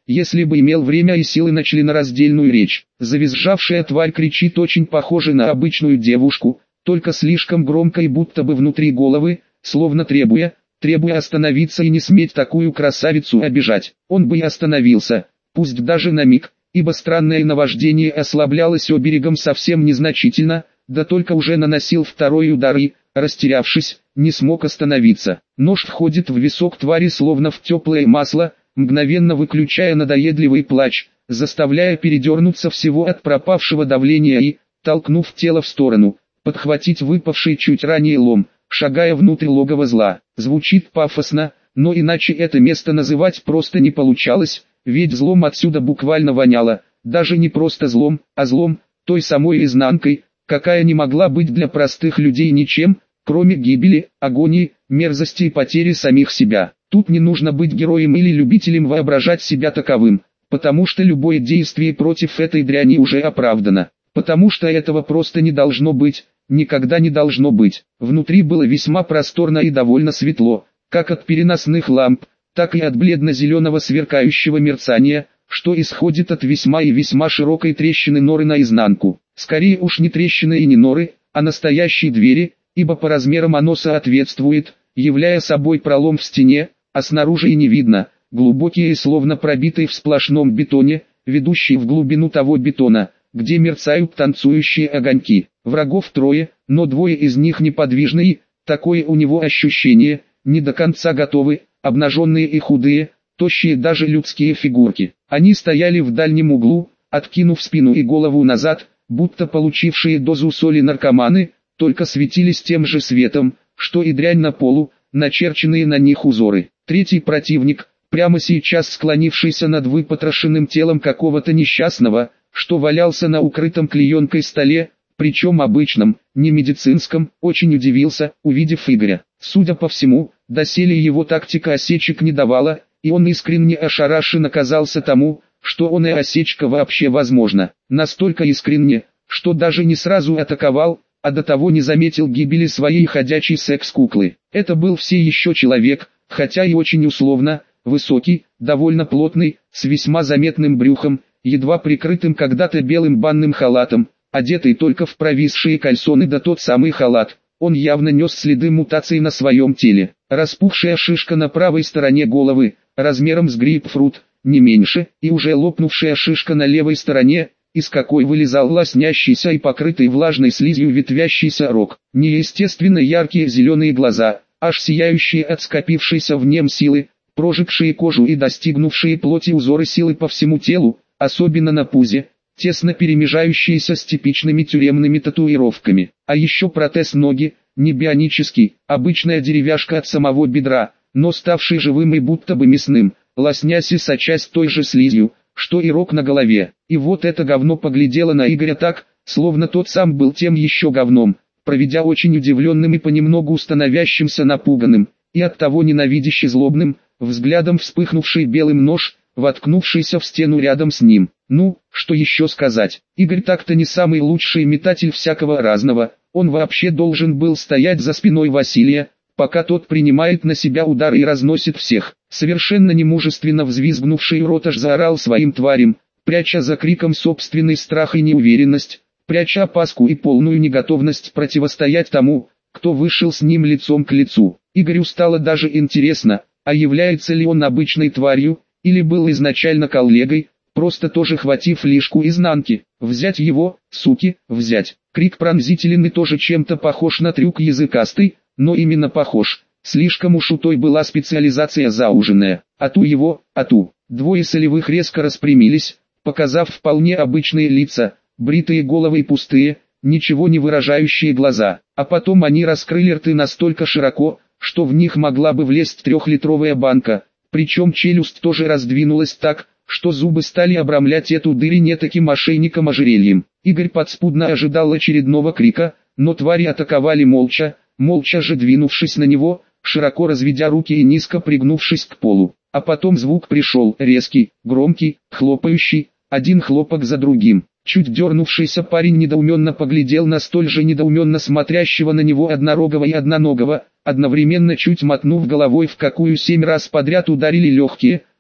если бы имел время и силы на членораздельную речь. Завизжавшая тварь кричит очень похоже на обычную девушку, только слишком громко и будто бы внутри головы, словно требуя остановиться и не сметь такую красавицу обижать. Он бы и остановился, пусть даже на миг, ибо странное наваждение ослаблялось оберегом совсем незначительно, да только уже наносил второй удар и, растерявшись, не смог остановиться. Нож входит в висок твари словно в теплое масло, мгновенно выключая надоедливый плач, заставляя передернуться всего от пропавшего давления и, толкнув тело в сторону, подхватить выпавший чуть ранее лом, шагая внутрь логова зла. Звучит пафосно, но иначе это место называть просто не получалось, ведь злом отсюда буквально воняло, даже не просто злом, а злом, той самой изнанкой, какая не могла быть для простых людей ничем, кроме гибели, агонии, мерзости и потери самих себя. Тут не нужно быть героем или любителем воображать себя таковым, потому что любое действие против этой дряни уже оправдано, потому что этого просто не должно быть, никогда не должно быть. Внутри было весьма просторно и довольно светло, как от переносных ламп, так и от бледно-зеленого сверкающего мерцания, что исходит от весьма и весьма широкой трещины норы наизнанку. Скорее уж не трещины и не норы, а настоящие двери, ибо по размерам оно соответствует, являя собой пролом в стене, а снаружи и не видно, глубокие и словно пробитые в сплошном бетоне, ведущие в глубину того бетона, где мерцают танцующие огоньки. Врагов трое, но двое из них неподвижны, такое у него ощущение, не до конца готовы, обнаженные и худые, тощие даже людские фигурки. Они стояли в дальнем углу, откинув спину и голову назад, будто получившие дозу соли наркоманы, только светились тем же светом, что и дрянь на полу, начерченные на них узоры. Третий противник, прямо сейчас склонившийся над выпотрошенным телом какого-то несчастного, что валялся на укрытом клеенкой столе, причем обычном, не медицинском, очень удивился, увидев Игоря. Судя по всему, доселе его тактика осечек не давала, и он искренне ошарашен оказался тому, что он и осечка вообще возможна. Настолько искренне, что даже не сразу атаковал, а до того не заметил гибели своей ходячей секс-куклы. Это был все еще человек, хотя и очень условно, высокий, довольно плотный, с весьма заметным брюхом, едва прикрытым когда-то белым банным халатом, одетый только в провисшие кальсоны да тот самый халат. Он явно нес следы мутаций на своем теле. Распухшая шишка на правой стороне головы, размером с грейпфрут, не меньше, и уже лопнувшая шишка на левой стороне, из какой вылезал лоснящийся и покрытый влажной слизью ветвящийся рог. Неестественно яркие зеленые глаза, аж сияющие от скопившейся в нем силы, прожигшие кожу и достигнувшие плоти узоры силы по всему телу, особенно на пузе, тесно перемежающиеся с типичными тюремными татуировками. А еще протез ноги, не бионический, обычная деревяшка от самого бедра, но ставший живым и будто бы мясным, лоснясь и сочась той же слизью, что и рог на голове. И вот это говно поглядело на Игоря так, словно тот сам был тем еще говном, проведя очень удивленным и понемногу становящимся напуганным, и оттого ненавидяще злобным, взглядом вспыхнувший белым нож, воткнувшийся в стену рядом с ним. Ну, что еще сказать, Игорь так-то не самый лучший метатель всякого разного, он вообще должен был стоять за спиной Василия, пока тот принимает на себя удар и разносит всех. Совершенно немужественно взвизгнувший урод аж заорал своим тварям, пряча за криком собственный страх и неуверенность, пряча опаску и полную неготовность противостоять тому, кто вышел с ним лицом к лицу. Игорю стало даже интересно, а является ли он обычной тварью, или был изначально коллегой, просто тоже хватив лишку изнанки. Взять его, суки, взять. Крик пронзителен и тоже чем-то похож на трюк языкастый, но именно похож. Слишком уж у той была специализация зауженная. Ату его, ату. Двое солевых резко распрямились, показав вполне обычные лица, бритые головы и пустые, ничего не выражающие глаза. А потом они раскрыли рты настолько широко, что в них могла бы влезть трехлитровая банка. Причем челюсть тоже раздвинулась так, что зубы стали обрамлять эту дырь не таким ошейником-ожерельем. Игорь подспудно ожидал очередного крика, но твари атаковали молча, молча же двинувшись на него, широко разведя руки и низко пригнувшись к полу. А потом звук пришел, резкий, громкий, хлопающий, один хлопок за другим. Чуть дернувшийся парень недоуменно поглядел на столь же недоуменно смотрящего на него однорогого и одноногого, одновременно чуть мотнув головой, в какую 7 раз подряд ударили легкие,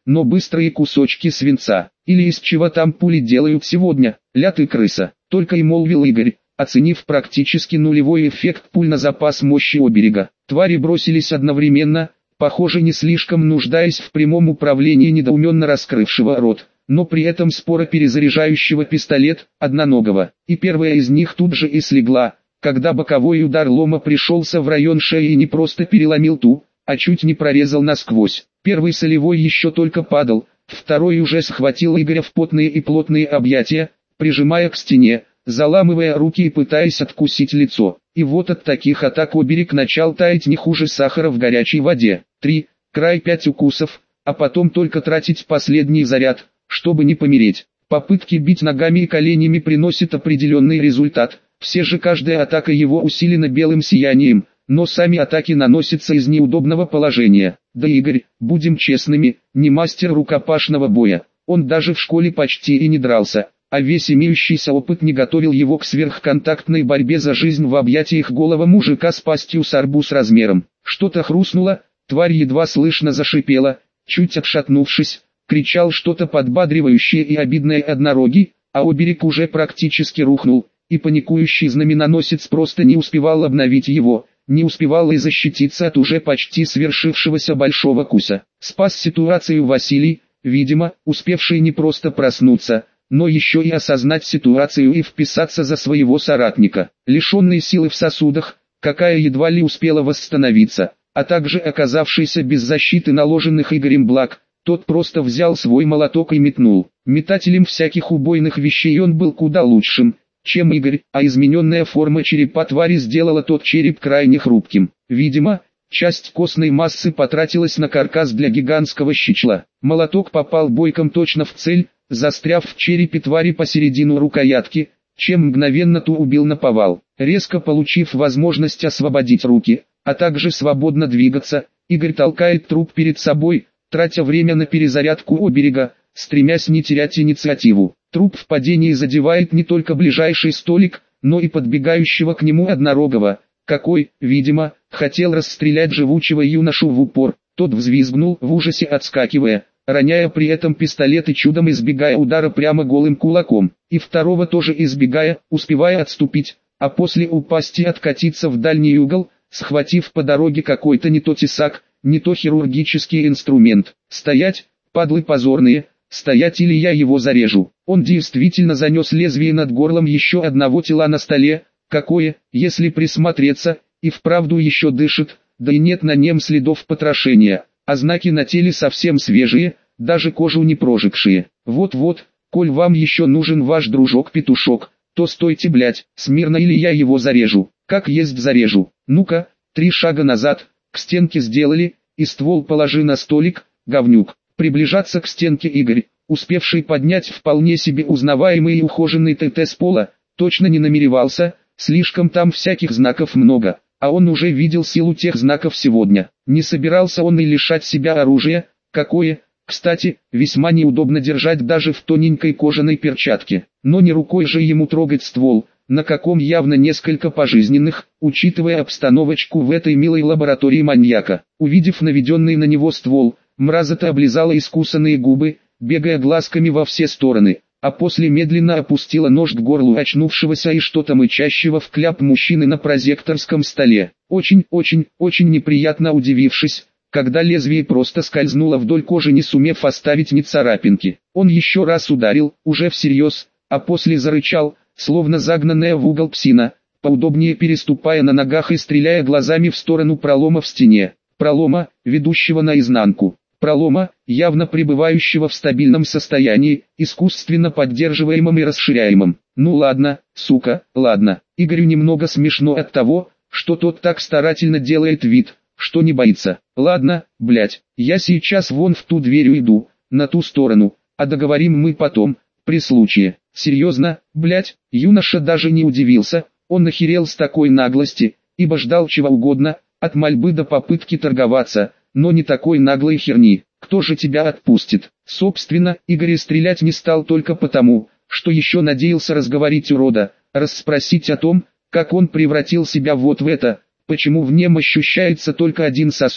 но быстрые кусочки свинца. Или из чего там пули делают сегодня, ля ты крыса, только и молвил Игорь, оценив практически нулевой эффект пуль на запас мощи оберега. Твари бросились одновременно, похоже не слишком нуждаясь в прямом управлении недоуменно раскрывшего рот, но при этом споро перезаряжающего пистолет, одноногого. И первая из них тут же и слегла, когда боковой удар лома пришелся в район шеи и не просто переломил ту, а чуть не прорезал насквозь. Первый солевой еще только падал, второй уже схватил Игоря в потные и плотные объятия, прижимая к стене, заламывая руки и пытаясь откусить лицо. И вот от таких атак оберег начал таять не хуже сахара в горячей воде. 3, край 5 укусов, а потом только тратить последний заряд, чтобы не помереть. Попытки бить ногами и коленями приносят определенный результат, все же каждая атака его усилена белым сиянием, но сами атаки наносятся из неудобного положения. Да Игорь, будем честными, не мастер рукопашного боя, он даже в школе почти и не дрался, а весь имеющийся опыт не готовил его к сверхконтактной борьбе за жизнь в объятиях голого мужика с пастью с арбуз размером. Что-то хрустнуло, тварь едва слышно зашипела, чуть отшатнувшись, кричал что-то подбадривающее и обидное однорогий, а оберег уже практически рухнул, и паникующий знаменоносец просто не успевал обновить его, не успевал и защититься от уже почти свершившегося большого куса. Спас ситуацию Василий, видимо, успевший не просто проснуться, но еще и осознать ситуацию и вписаться за своего соратника. Лишенный силы в сосудах, какая едва ли успела восстановиться, а также оказавшийся без защиты наложенных Игорем благ, тот просто взял свой молоток и метнул. Метателем всяких убойных вещей он был куда лучшим, чем Игорь, а измененная форма черепа твари сделала тот череп крайне хрупким. Видимо, часть костной массы потратилась на каркас для гигантского щичла. Молоток попал бойком точно в цель, застряв в черепе твари посередину рукоятки, чем мгновенно ту убил наповал. Резко получив возможность освободить руки, а также свободно двигаться, Игорь толкает труп перед собой, тратя время на перезарядку оберега, стремясь не терять инициативу. Труп в падении задевает не только ближайший столик, но и подбегающего к нему однорогого, какой, видимо, хотел расстрелять живучего юношу в упор. Тот взвизгнул в ужасе, отскакивая, роняя при этом пистолет и чудом избегая удара прямо голым кулаком, и второго тоже избегая, успевая отступить, а после упасть и откатиться в дальний угол, схватив по дороге какой-то не то тесак, не то хирургический инструмент. «Стоять, падлы позорные! Стоять, или я его зарежу!» Он действительно занес лезвие над горлом еще одного тела на столе, какое, если присмотреться, и вправду еще дышит, да и нет на нем следов потрошения, а знаки на теле совсем свежие, даже кожу не прожигшие. Вот-вот, коль вам еще нужен ваш дружок-петушок, то стойте, блять, смирно, или я его зарежу, как есть зарежу. Ну-ка, 3 шага назад, к стенке сделали, и ствол положи на столик, говнюк. Приближаться к стенке Игорь, успевший поднять вполне себе узнаваемый и ухоженный ТТ с пола, точно не намеревался, слишком там всяких знаков много, а он уже видел силу тех знаков сегодня. Не собирался он и лишать себя оружия, какое, кстати, весьма неудобно держать даже в тоненькой кожаной перчатке, но не рукой же ему трогать ствол, на каком явно несколько пожизненных, учитывая обстановочку в этой милой лаборатории маньяка. Увидев наведенный на него ствол, мразота облизала искусанные губы, бегая глазками во все стороны, а после медленно опустила нож к горлу очнувшегося и что-то мычащего в кляп мужчины на прозекторском столе. Очень неприятно удивившись, когда лезвие просто скользнуло вдоль кожи, не сумев оставить ни царапинки. Он еще раз ударил, уже всерьез, а после зарычал, словно загнанная в угол псина, поудобнее переступая на ногах и стреляя глазами в сторону пролома в стене. Пролома, ведущего наизнанку. Пролома, явно пребывающего в стабильном состоянии, искусственно поддерживаемом и расширяемом. Ну ладно, сука, ладно. Игорю немного смешно от того, что тот так старательно делает вид, что не боится. Ладно, блять, я сейчас вон в ту дверь иду, на ту сторону, а договорим мы потом, при случае. Серьезно, блять, юноша даже не удивился, он охерел с такой наглости, ибо ждал чего угодно, от мольбы до попытки торговаться, но не такой наглой херни. Кто же тебя отпустит? Собственно, Игорь стрелять не стал только потому, что еще надеялся разговорить урода, расспросить о том, как он превратил себя вот в это, почему в нем ощущается только один сосуд,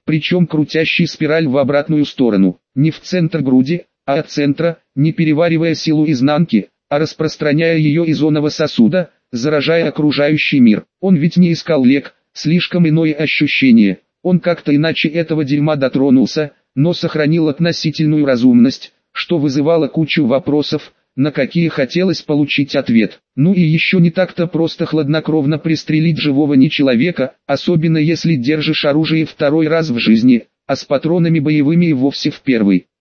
причем крутящий спираль в обратную сторону, не в центр груди, а от центра, не переваривая силу изнанки, а распространяя ее из оного сосуда, заражая окружающий мир. Он ведь не искал лек, слишком иное ощущение. Он как-то иначе этого дерьма дотронулся, но сохранил относительную разумность, что вызывало кучу вопросов, на какие хотелось получить ответ. Ну и еще не так-то просто хладнокровно пристрелить живого нечеловека, особенно если держишь оружие второй раз в жизни, а с патронами боевыми и вовсе в первый.